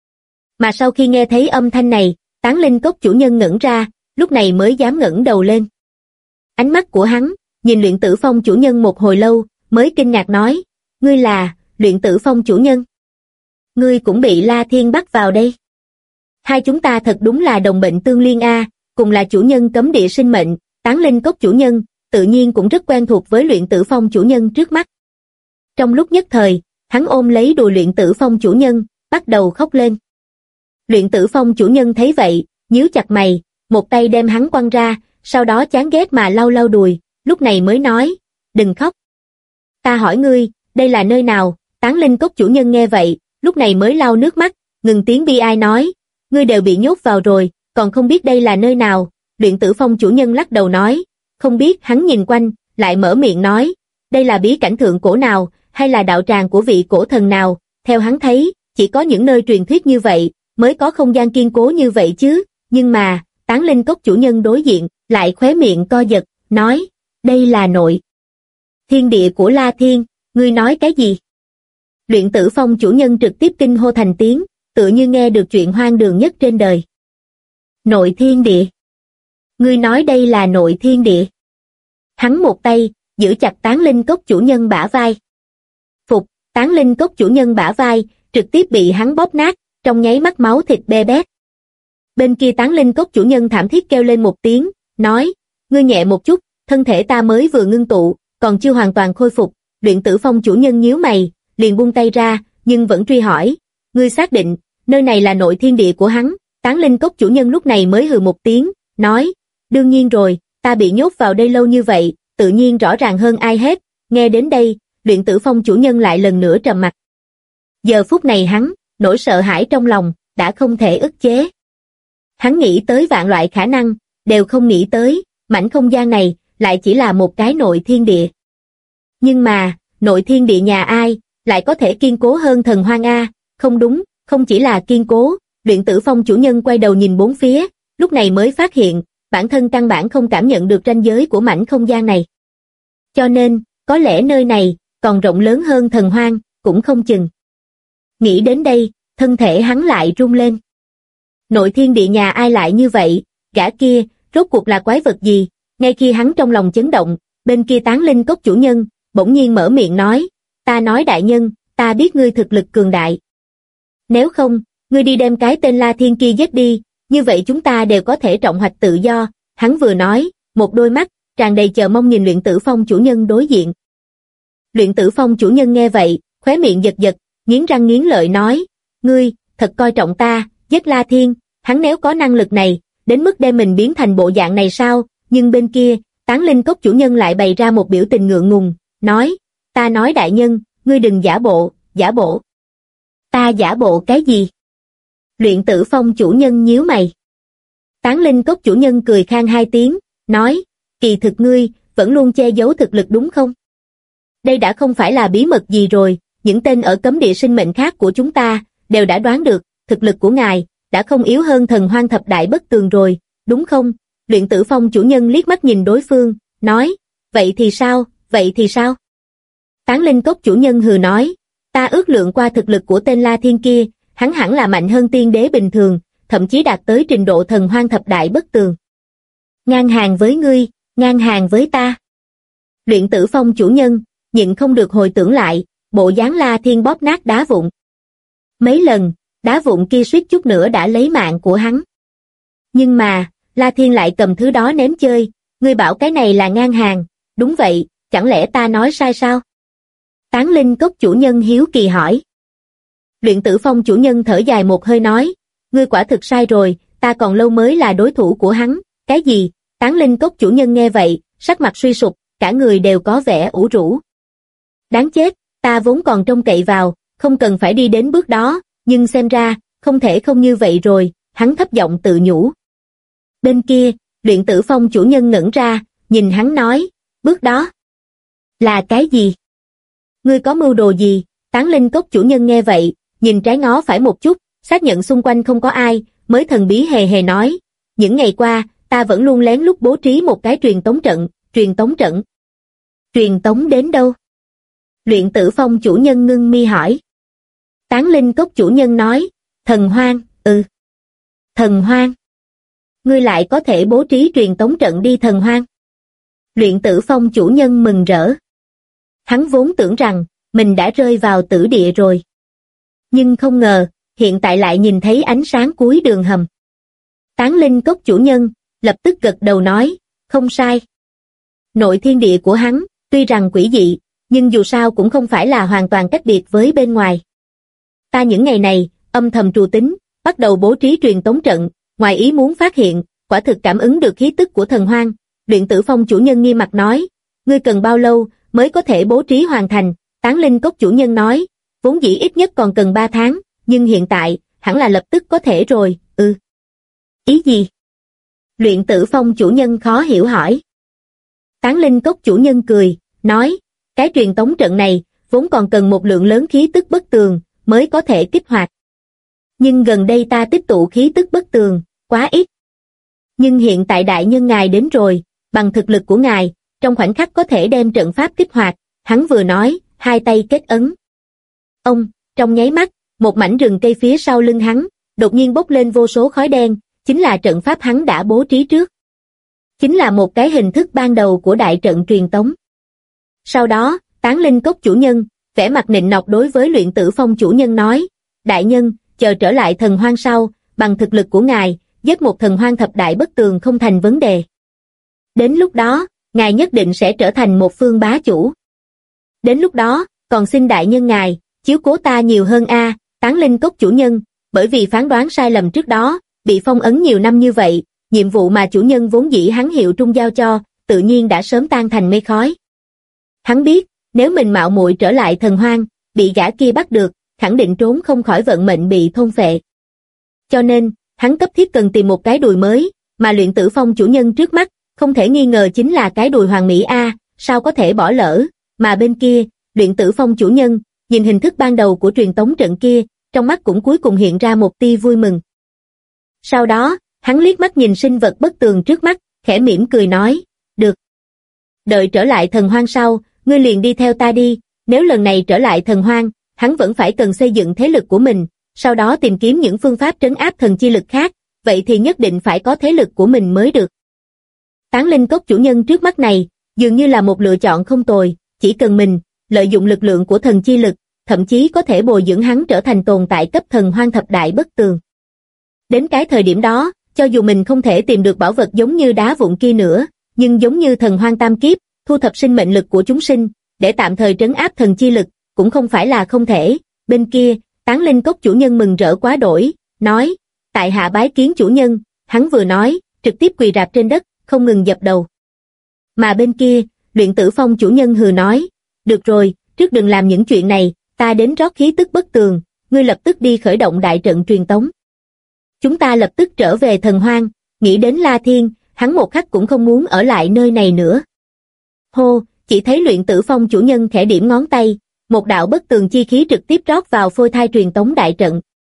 Mà sau khi nghe thấy âm thanh này, Tán Linh Cốc chủ nhân ngẩn ra, lúc này mới dám ngẩng đầu lên. Ánh mắt của hắn, nhìn Luyện Tử Phong chủ nhân một hồi lâu, mới kinh ngạc nói, ngươi là, Luyện Tử Phong chủ nhân. Ngươi cũng bị La Thiên bắt vào đây. Hai chúng ta thật đúng là đồng bệnh tương liên a, cùng là chủ nhân cấm địa sinh mệnh, Tán Linh Cốc chủ nhân, tự nhiên cũng rất quen thuộc với Luyện Tử Phong chủ nhân trước mắt. Trong lúc nhất thời, hắn ôm lấy đùi Luyện Tử Phong chủ nhân, bắt đầu khóc lên. Luyện Tử Phong chủ nhân thấy vậy, nhíu chặt mày, một tay đem hắn quăng ra, sau đó chán ghét mà lau lau đùi, lúc này mới nói, đừng khóc. Ta hỏi ngươi, đây là nơi nào? Tán Linh Cốc chủ nhân nghe vậy, lúc này mới lau nước mắt, ngừng tiếng bi ai nói, ngươi đều bị nhốt vào rồi, còn không biết đây là nơi nào? Luyện Tử Phong chủ nhân lắc đầu nói, không biết. Hắn nhìn quanh, lại mở miệng nói, đây là bí cảnh thượng cổ nào, hay là đạo tràng của vị cổ thần nào? Theo hắn thấy, chỉ có những nơi truyền thuyết như vậy, mới có không gian kiên cố như vậy chứ, nhưng mà, Tán Linh Cốc chủ nhân đối diện, lại khóe miệng co giật, nói, đây là nội thiên địa của La Thiên, ngươi nói cái gì? Luyện Tử Phong chủ nhân trực tiếp kinh hô thành tiếng, tựa như nghe được chuyện hoang đường nhất trên đời. Nội thiên địa? Ngươi nói đây là nội thiên địa? Hắn một tay, giữ chặt Tán Linh Cốc chủ nhân bả vai. Phục, Tán Linh Cốc chủ nhân bả vai, trực tiếp bị hắn bóp nát, trong nháy mắt máu thịt be bét. Bên kia Tán Linh Cốc chủ nhân thảm thiết kêu lên một tiếng, nói, ngươi nhẹ một chút, thân thể ta mới vừa ngưng tụ, còn chưa hoàn toàn khôi phục. Luyện Tử Phong chủ nhân nhíu mày, liền buông tay ra, nhưng vẫn truy hỏi, ngươi xác định, nơi này là nội thiên địa của hắn? Tán Linh Cốc chủ nhân lúc này mới hừ một tiếng, nói, đương nhiên rồi, ta bị nhốt vào đây lâu như vậy, tự nhiên rõ ràng hơn ai hết. Nghe đến đây, Luyện Tử Phong chủ nhân lại lần nữa trầm mặc. Giờ phút này hắn, nỗi sợ hãi trong lòng, đã không thể ức chế. Hắn nghĩ tới vạn loại khả năng, đều không nghĩ tới, mảnh không gian này, lại chỉ là một cái nội thiên địa. Nhưng mà, nội thiên địa nhà ai, lại có thể kiên cố hơn thần hoang a? Không đúng, không chỉ là kiên cố. Luyện Tử Phong chủ nhân quay đầu nhìn bốn phía, lúc này mới phát hiện, bản thân căn bản không cảm nhận được ranh giới của mảnh không gian này. Cho nên, có lẽ nơi này, còn rộng lớn hơn thần hoang, cũng không chừng. Nghĩ đến đây, thân thể hắn lại rung lên. Nội thiên địa nhà ai lại như vậy, gã kia, rốt cuộc là quái vật gì? Ngay khi hắn trong lòng chấn động, bên kia Tán Linh Cốc chủ nhân, bỗng nhiên mở miệng nói, ta nói đại nhân, ta biết ngươi thực lực cường đại. Nếu không, ngươi đi đem cái tên La Thiên kia giết đi, như vậy chúng ta đều có thể trọng hoạch tự do. Hắn vừa nói, một đôi mắt, tràn đầy chờ mong nhìn Luyện Tử Phong chủ nhân đối diện. Luyện Tử Phong chủ nhân nghe vậy, khóe miệng giật giật, nghiến răng nghiến lợi nói, ngươi, thật coi trọng ta, giết La Thiên, hắn nếu có năng lực này, đến mức đem mình biến thành bộ dạng này sao? Nhưng bên kia, Tán Linh Cốc chủ nhân lại bày ra một biểu tình ngượng ngùng, nói, ta nói đại nhân, ngươi đừng giả bộ, giả bộ. Ta giả bộ cái gì? Luyện Tử Phong chủ nhân nhíu mày. Tán Linh Cốc chủ nhân cười khan hai tiếng, nói, kỳ thực ngươi, vẫn luôn che giấu thực lực đúng không? Đây đã không phải là bí mật gì rồi, những tên ở cấm địa sinh mệnh khác của chúng ta, đều đã đoán được, thực lực của ngài, đã không yếu hơn thần hoang thập đại bất tường rồi, đúng không? Luyện Tử Phong chủ nhân liếc mắt nhìn đối phương, nói, vậy thì sao, vậy thì sao? Tán Linh Cốc chủ nhân hừ nói, ta ước lượng qua thực lực của tên La Thiên kia, hắn hẳn là mạnh hơn tiên đế bình thường, thậm chí đạt tới trình độ thần hoang thập đại bất tường. Ngang hàng với ngươi, ngang hàng với ta. Luyện Tử Phong chủ nhân, nhịn không được hồi tưởng lại, bộ dáng La Thiên bóp nát đá vụn. Mấy lần, đá vụn kia suýt chút nữa đã lấy mạng của hắn. Nhưng mà, La Thiên lại cầm thứ đó ném chơi, ngươi bảo cái này là ngang hàng, đúng vậy, chẳng lẽ ta nói sai sao? Tán Linh Cốc chủ nhân hiếu kỳ hỏi. Luyện Tử Phong chủ nhân thở dài một hơi nói, ngươi quả thực sai rồi, ta còn lâu mới là đối thủ của hắn. Cái gì? Tán Linh Cốc chủ nhân nghe vậy, sắc mặt suy sụp, cả người đều có vẻ ủ rũ. Đáng chết, ta vốn còn trông cậy vào, không cần phải đi đến bước đó, nhưng xem ra, không thể không như vậy rồi, hắn thấp giọng tự nhủ. Bên kia, Luyện Tử Phong chủ nhân ngẩn ra, nhìn hắn nói, bước đó là cái gì? Ngươi có mưu đồ gì? Tán Linh Cốc chủ nhân nghe vậy, nhìn trái ngó phải một chút, xác nhận xung quanh không có ai, mới thần bí hề hề nói, những ngày qua, ta vẫn luôn lén lút bố trí một cái truyền tống trận. Truyền tống đến đâu? Luyện Tử Phong chủ nhân ngưng mi hỏi. Tán Linh Cốc chủ nhân nói, Thần Hoang. Thần Hoang. Ngươi lại có thể bố trí truyền tống trận đi Thần Hoang. Luyện Tử Phong chủ nhân mừng rỡ. Hắn vốn tưởng rằng mình đã rơi vào tử địa rồi. Nhưng không ngờ, hiện tại lại nhìn thấy ánh sáng cuối đường hầm. Tán Linh Cốc chủ nhân lập tức gật đầu nói, không sai. Nội thiên địa của hắn, tuy rằng quỷ dị, nhưng dù sao cũng không phải là hoàn toàn cách biệt với bên ngoài. Ta những ngày này, âm thầm trù tính, bắt đầu bố trí truyền tống trận, ngoài ý muốn phát hiện, quả thực cảm ứng được khí tức của Thần Hoang. Luyện Tử Phong chủ nhân nghiêm mặt nói, ngươi cần bao lâu mới có thể bố trí hoàn thành? Tán Linh Cốc chủ nhân nói, vốn dĩ ít nhất còn cần 3 tháng, nhưng hiện tại, hẳn là lập tức có thể rồi. Ý gì? Luyện Tử Phong chủ nhân khó hiểu hỏi. Tán Linh Cốc chủ nhân cười, nói, cái truyền tống trận này, vốn còn cần một lượng lớn khí tức bất tường, mới có thể kích hoạt. Nhưng gần đây ta tích tụ khí tức bất tường, quá ít. Nhưng hiện tại đại nhân ngài đến rồi, bằng thực lực của ngài, trong khoảnh khắc có thể đem trận pháp kích hoạt. Hắn vừa nói, hai tay kết ấn. Trong nháy mắt, một mảnh rừng cây phía sau lưng hắn, đột nhiên bốc lên vô số khói đen, chính là trận pháp hắn đã bố trí trước. Chính là một cái hình thức ban đầu của đại trận truyền tống. Sau đó, Tán Linh Cốc chủ nhân, vẻ mặt nịnh nọt đối với Luyện Tử Phong chủ nhân nói, đại nhân, chờ trở lại Thần Hoang sau, bằng thực lực của ngài, giết một thần hoang thập đại bất tường không thành vấn đề. Đến lúc đó, ngài nhất định sẽ trở thành một phương bá chủ. Đến lúc đó, còn xin đại nhân ngài, chiếu cố ta nhiều hơn a. Tán Linh Cốc chủ nhân, bởi vì phán đoán sai lầm trước đó, bị phong ấn nhiều năm như vậy, nhiệm vụ mà chủ nhân vốn dĩ hắn hiệu trung giao cho, tự nhiên đã sớm tan thành mây khói. Hắn biết, nếu mình mạo muội trở lại Thần Hoang, bị gã kia bắt được, khẳng định trốn không khỏi vận mệnh bị thôn phệ. Cho nên, hắn cấp thiết cần tìm một cái đùi mới, mà Luyện Tử Phong chủ nhân trước mắt, không thể nghi ngờ chính là cái đùi Hoàng Mỹ A, sao có thể bỏ lỡ, mà bên kia, Luyện Tử Phong chủ nhân, nhìn hình thức ban đầu của truyền tống trận kia, trong mắt cũng cuối cùng hiện ra một tia vui mừng. Sau đó, hắn liếc mắt nhìn sinh vật bất tường trước mắt, khẽ mỉm cười nói, được. Đợi trở lại Thần Hoang sau, ngươi liền đi theo ta đi, nếu lần này trở lại Thần Hoang, hắn vẫn phải cần xây dựng thế lực của mình, sau đó tìm kiếm những phương pháp trấn áp thần chi lực khác, vậy thì nhất định phải có thế lực của mình mới được. Tán Linh Cốc chủ nhân trước mắt này, dường như là một lựa chọn không tồi, chỉ cần mình, lợi dụng lực lượng của thần chi lực, thậm chí có thể bồi dưỡng hắn trở thành tồn tại cấp thần hoang thập đại bất tường. Đến cái thời điểm đó, cho dù mình không thể tìm được bảo vật giống như đá vụn kia nữa, nhưng giống như thần hoang tam kiếp, thu thập sinh mệnh lực của chúng sinh, để tạm thời trấn áp thần chi lực, cũng không phải là không thể. Bên kia, Tán Linh Cốc chủ nhân mừng rỡ quá đổi, nói, tại hạ bái kiến chủ nhân, hắn vừa nói, trực tiếp quỳ rạp trên đất, không ngừng dập đầu. Mà bên kia, Luyện Tử Phong chủ nhân hừ nói, được rồi, trước đừng làm những chuyện này, ta đến rót khí tức bất tường, ngươi lập tức đi khởi động đại trận truyền tống. Chúng ta lập tức trở về Thần Hoang, nghĩ đến La Thiên, hắn một khắc cũng không muốn ở lại nơi này nữa. Hô, chỉ thấy Luyện Tử Phong chủ nhân khẽ điểm ngón tay, một đạo bất tường chi khí trực tiếp rót vào phôi thai truyền tống đại trận.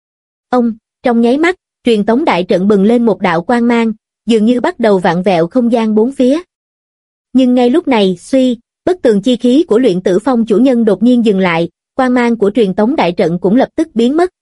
Trong nháy mắt, truyền tống đại trận bừng lên một đạo quang mang, dường như bắt đầu vặn vẹo không gian bốn phía. Nhưng ngay lúc này, bất tường chi khí của Luyện Tử Phong chủ nhân đột nhiên dừng lại, quang mang của truyền tống đại trận cũng lập tức biến mất.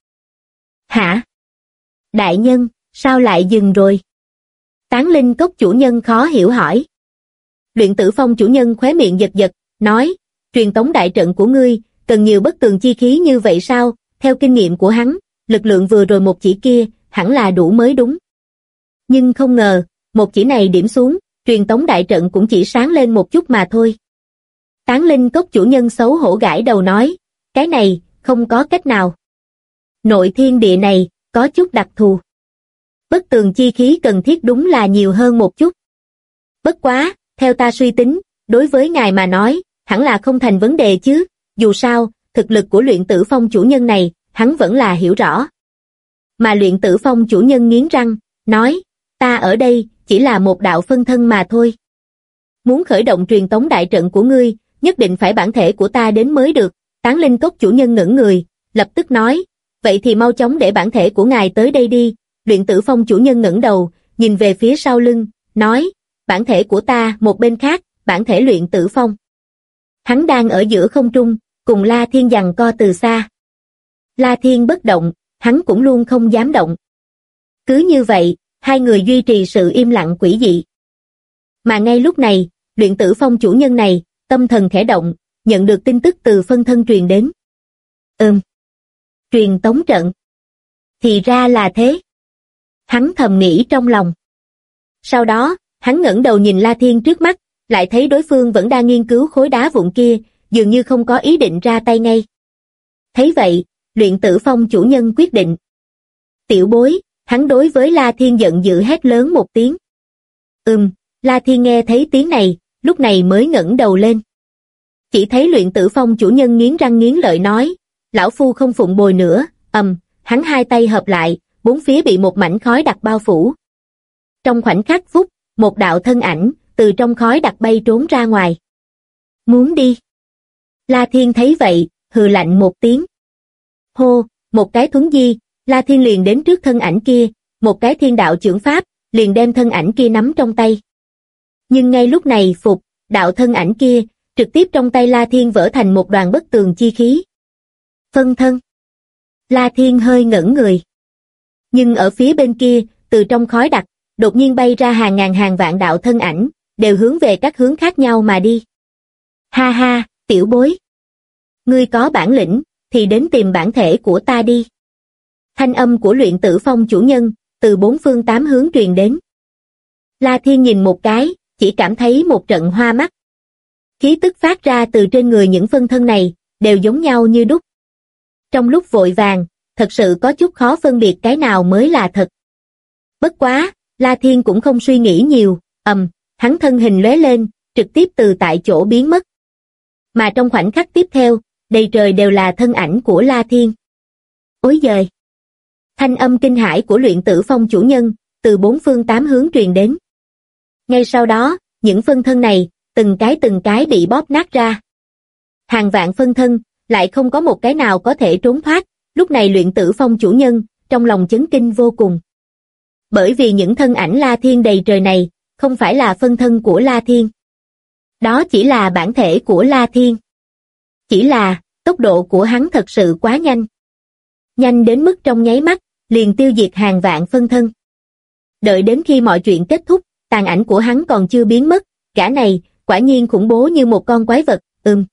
Hả? Đại nhân, sao lại dừng rồi? Tán Linh Cốc chủ nhân khó hiểu hỏi. Luyện Tử Phong chủ nhân khóe miệng giật giật, nói, truyền tống đại trận của ngươi, cần nhiều bất tường chi khí như vậy sao? Theo kinh nghiệm của hắn, lực lượng vừa rồi một chỉ kia, hẳn là đủ mới đúng. Nhưng không ngờ, một chỉ này điểm xuống, truyền tống đại trận cũng chỉ sáng lên một chút mà thôi. Tán Linh Cốc chủ nhân xấu hổ gãi đầu nói, cái này, không có cách nào. Nội thiên địa này, có chút đặc thù. Bất tường chi khí cần thiết đúng là nhiều hơn một chút. Bất quá, theo ta suy tính, đối với ngài mà nói, hẳn là không thành vấn đề chứ, dù sao, thực lực của Luyện Tử Phong chủ nhân này, hắn vẫn là hiểu rõ. Mà Luyện Tử Phong chủ nhân nghiến răng, nói, ta ở đây, chỉ là một đạo phân thân mà thôi. Muốn khởi động truyền tống đại trận của ngươi, nhất định phải bản thể của ta đến mới được. Tán Linh Cốc chủ nhân ngẩn người, lập tức nói, vậy thì mau chóng để bản thể của ngài tới đây đi. Luyện Tử Phong chủ nhân ngẩng đầu, nhìn về phía sau lưng, nói, bản thể của ta, một bên khác, bản thể Luyện Tử Phong. Hắn đang ở giữa không trung, cùng La Thiên giằng co từ xa. La Thiên bất động, hắn cũng luôn không dám động. Cứ như vậy, hai người duy trì sự im lặng quỷ dị. Mà ngay lúc này, Luyện Tử Phong chủ nhân này, tâm thần khẽ động, nhận được tin tức từ phân thân truyền đến. Truyền tống trận. Thì ra là thế. Hắn thầm nghĩ trong lòng. Sau đó, hắn ngẩng đầu nhìn La Thiên trước mắt, lại thấy đối phương vẫn đang nghiên cứu khối đá vụn kia, dường như không có ý định ra tay ngay. Thấy vậy, Luyện Tử Phong chủ nhân quyết định. Tiểu bối, hắn đối với La Thiên giận dữ hét lớn một tiếng. La Thiên nghe thấy tiếng này, lúc này mới ngẩng đầu lên. Chỉ thấy Luyện Tử Phong chủ nhân nghiến răng nghiến lợi nói, lão phu không phụng bồi nữa. Hắn hai tay hợp lại, bốn phía bị một mảnh khói đặc bao phủ. Trong khoảnh khắc phút, một đạo thân ảnh từ trong khói đặc bay trốn ra ngoài. Muốn đi. La Thiên thấy vậy, hừ lạnh một tiếng. Hô, một cái thuấn di, La Thiên liền đến trước thân ảnh kia, một cái thiên đạo chưởng pháp, liền đem thân ảnh kia nắm trong tay. Nhưng ngay lúc này đạo thân ảnh kia, trực tiếp trong tay La Thiên vỡ thành một đoàn bất tường chi khí. Phân thân. La Thiên hơi ngẩn người. Nhưng ở phía bên kia, từ trong khói đặc, đột nhiên bay ra hàng ngàn hàng vạn đạo thân ảnh, đều hướng về các hướng khác nhau mà đi. Ha ha, tiểu bối. Ngươi có bản lĩnh, thì đến tìm bản thể của ta đi. Thanh âm của Luyện Tử Phong chủ nhân, từ bốn phương tám hướng truyền đến. La Thiên nhìn một cái, chỉ cảm thấy một trận hoa mắt. Khí tức phát ra từ trên người những phân thân này, đều giống nhau như đúc. Trong lúc vội vàng, thật sự có chút khó phân biệt cái nào mới là thật. Bất quá, La Thiên cũng không suy nghĩ nhiều, hắn thân hình lóe lên, trực tiếp từ tại chỗ biến mất. Mà trong khoảnh khắc tiếp theo, đầy trời đều là thân ảnh của La Thiên. Ối giời! Thanh âm kinh hãi của Luyện Tử Phong chủ nhân, từ bốn phương tám hướng truyền đến. Ngay sau đó, những phân thân này, từng cái bị bóp nát ra. Hàng vạn phân thân, lại không có một cái nào có thể trốn thoát, lúc này Luyện Tử Phong chủ nhân, trong lòng chấn kinh vô cùng. Bởi vì những thân ảnh La Thiên đầy trời này, không phải là phân thân của La Thiên. Đó chỉ là bản thể của La Thiên. Chỉ là, tốc độ của hắn thật sự quá nhanh. Nhanh đến mức trong nháy mắt, liền tiêu diệt hàng vạn phân thân. Đợi đến khi mọi chuyện kết thúc, tàn ảnh của hắn còn chưa biến mất, gã này, quả nhiên khủng bố như một con quái vật,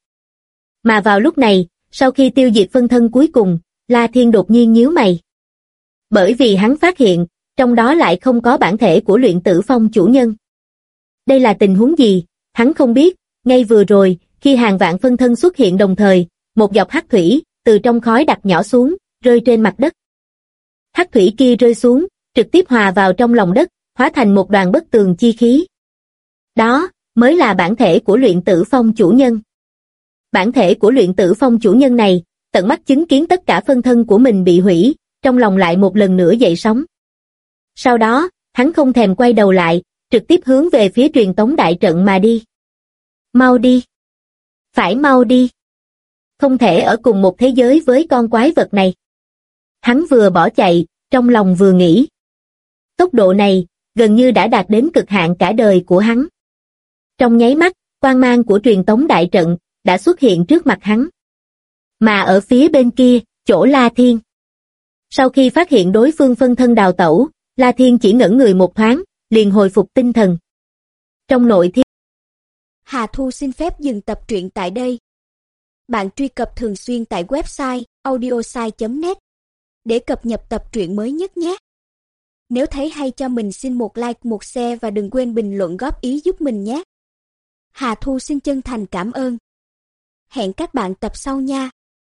Mà vào lúc này, sau khi tiêu diệt phân thân cuối cùng, La Thiên đột nhiên nhíu mày. Bởi vì hắn phát hiện, trong đó lại không có bản thể của Luyện Tử Phong chủ nhân. Đây là tình huống gì, hắn không biết, ngay vừa rồi, khi hàng vạn phân thân xuất hiện đồng thời, một giọt hắc thủy, từ trong khói đặc nhỏ xuống, rơi trên mặt đất. Hắc thủy kia rơi xuống, trực tiếp hòa vào trong lòng đất, hóa thành một đoàn bất tường chi khí. Đó, mới là bản thể của Luyện Tử Phong chủ nhân. Bản thể của Luyện Tử Phong chủ nhân này, tận mắt chứng kiến tất cả phân thân của mình bị hủy, trong lòng lại một lần nữa dậy sóng. Sau đó, hắn không thèm quay đầu lại, trực tiếp hướng về phía truyền tống đại trận mà đi. Mau đi! Phải mau đi! Không thể ở cùng một thế giới với con quái vật này. Hắn vừa bỏ chạy, trong lòng vừa nghĩ. Tốc độ này, gần như đã đạt đến cực hạn cả đời của hắn. Trong nháy mắt, quang mang của truyền tống đại trận, đã xuất hiện trước mặt hắn. Mà ở phía bên kia, chỗ La Thiên. Sau khi phát hiện đối phương phân thân đào tẩu, La Thiên chỉ ngẩn người một thoáng, liền hồi phục tinh thần. Trong nội thiên, Hà Thu xin phép dừng tập truyện tại đây. Bạn truy cập thường xuyên tại website audiosai.net để cập nhật tập truyện mới nhất nhé. Nếu thấy hay cho mình xin một like, một share và đừng quên bình luận góp ý giúp mình nhé. Hà Thu xin chân thành cảm ơn. Hẹn các bạn tập sau nha.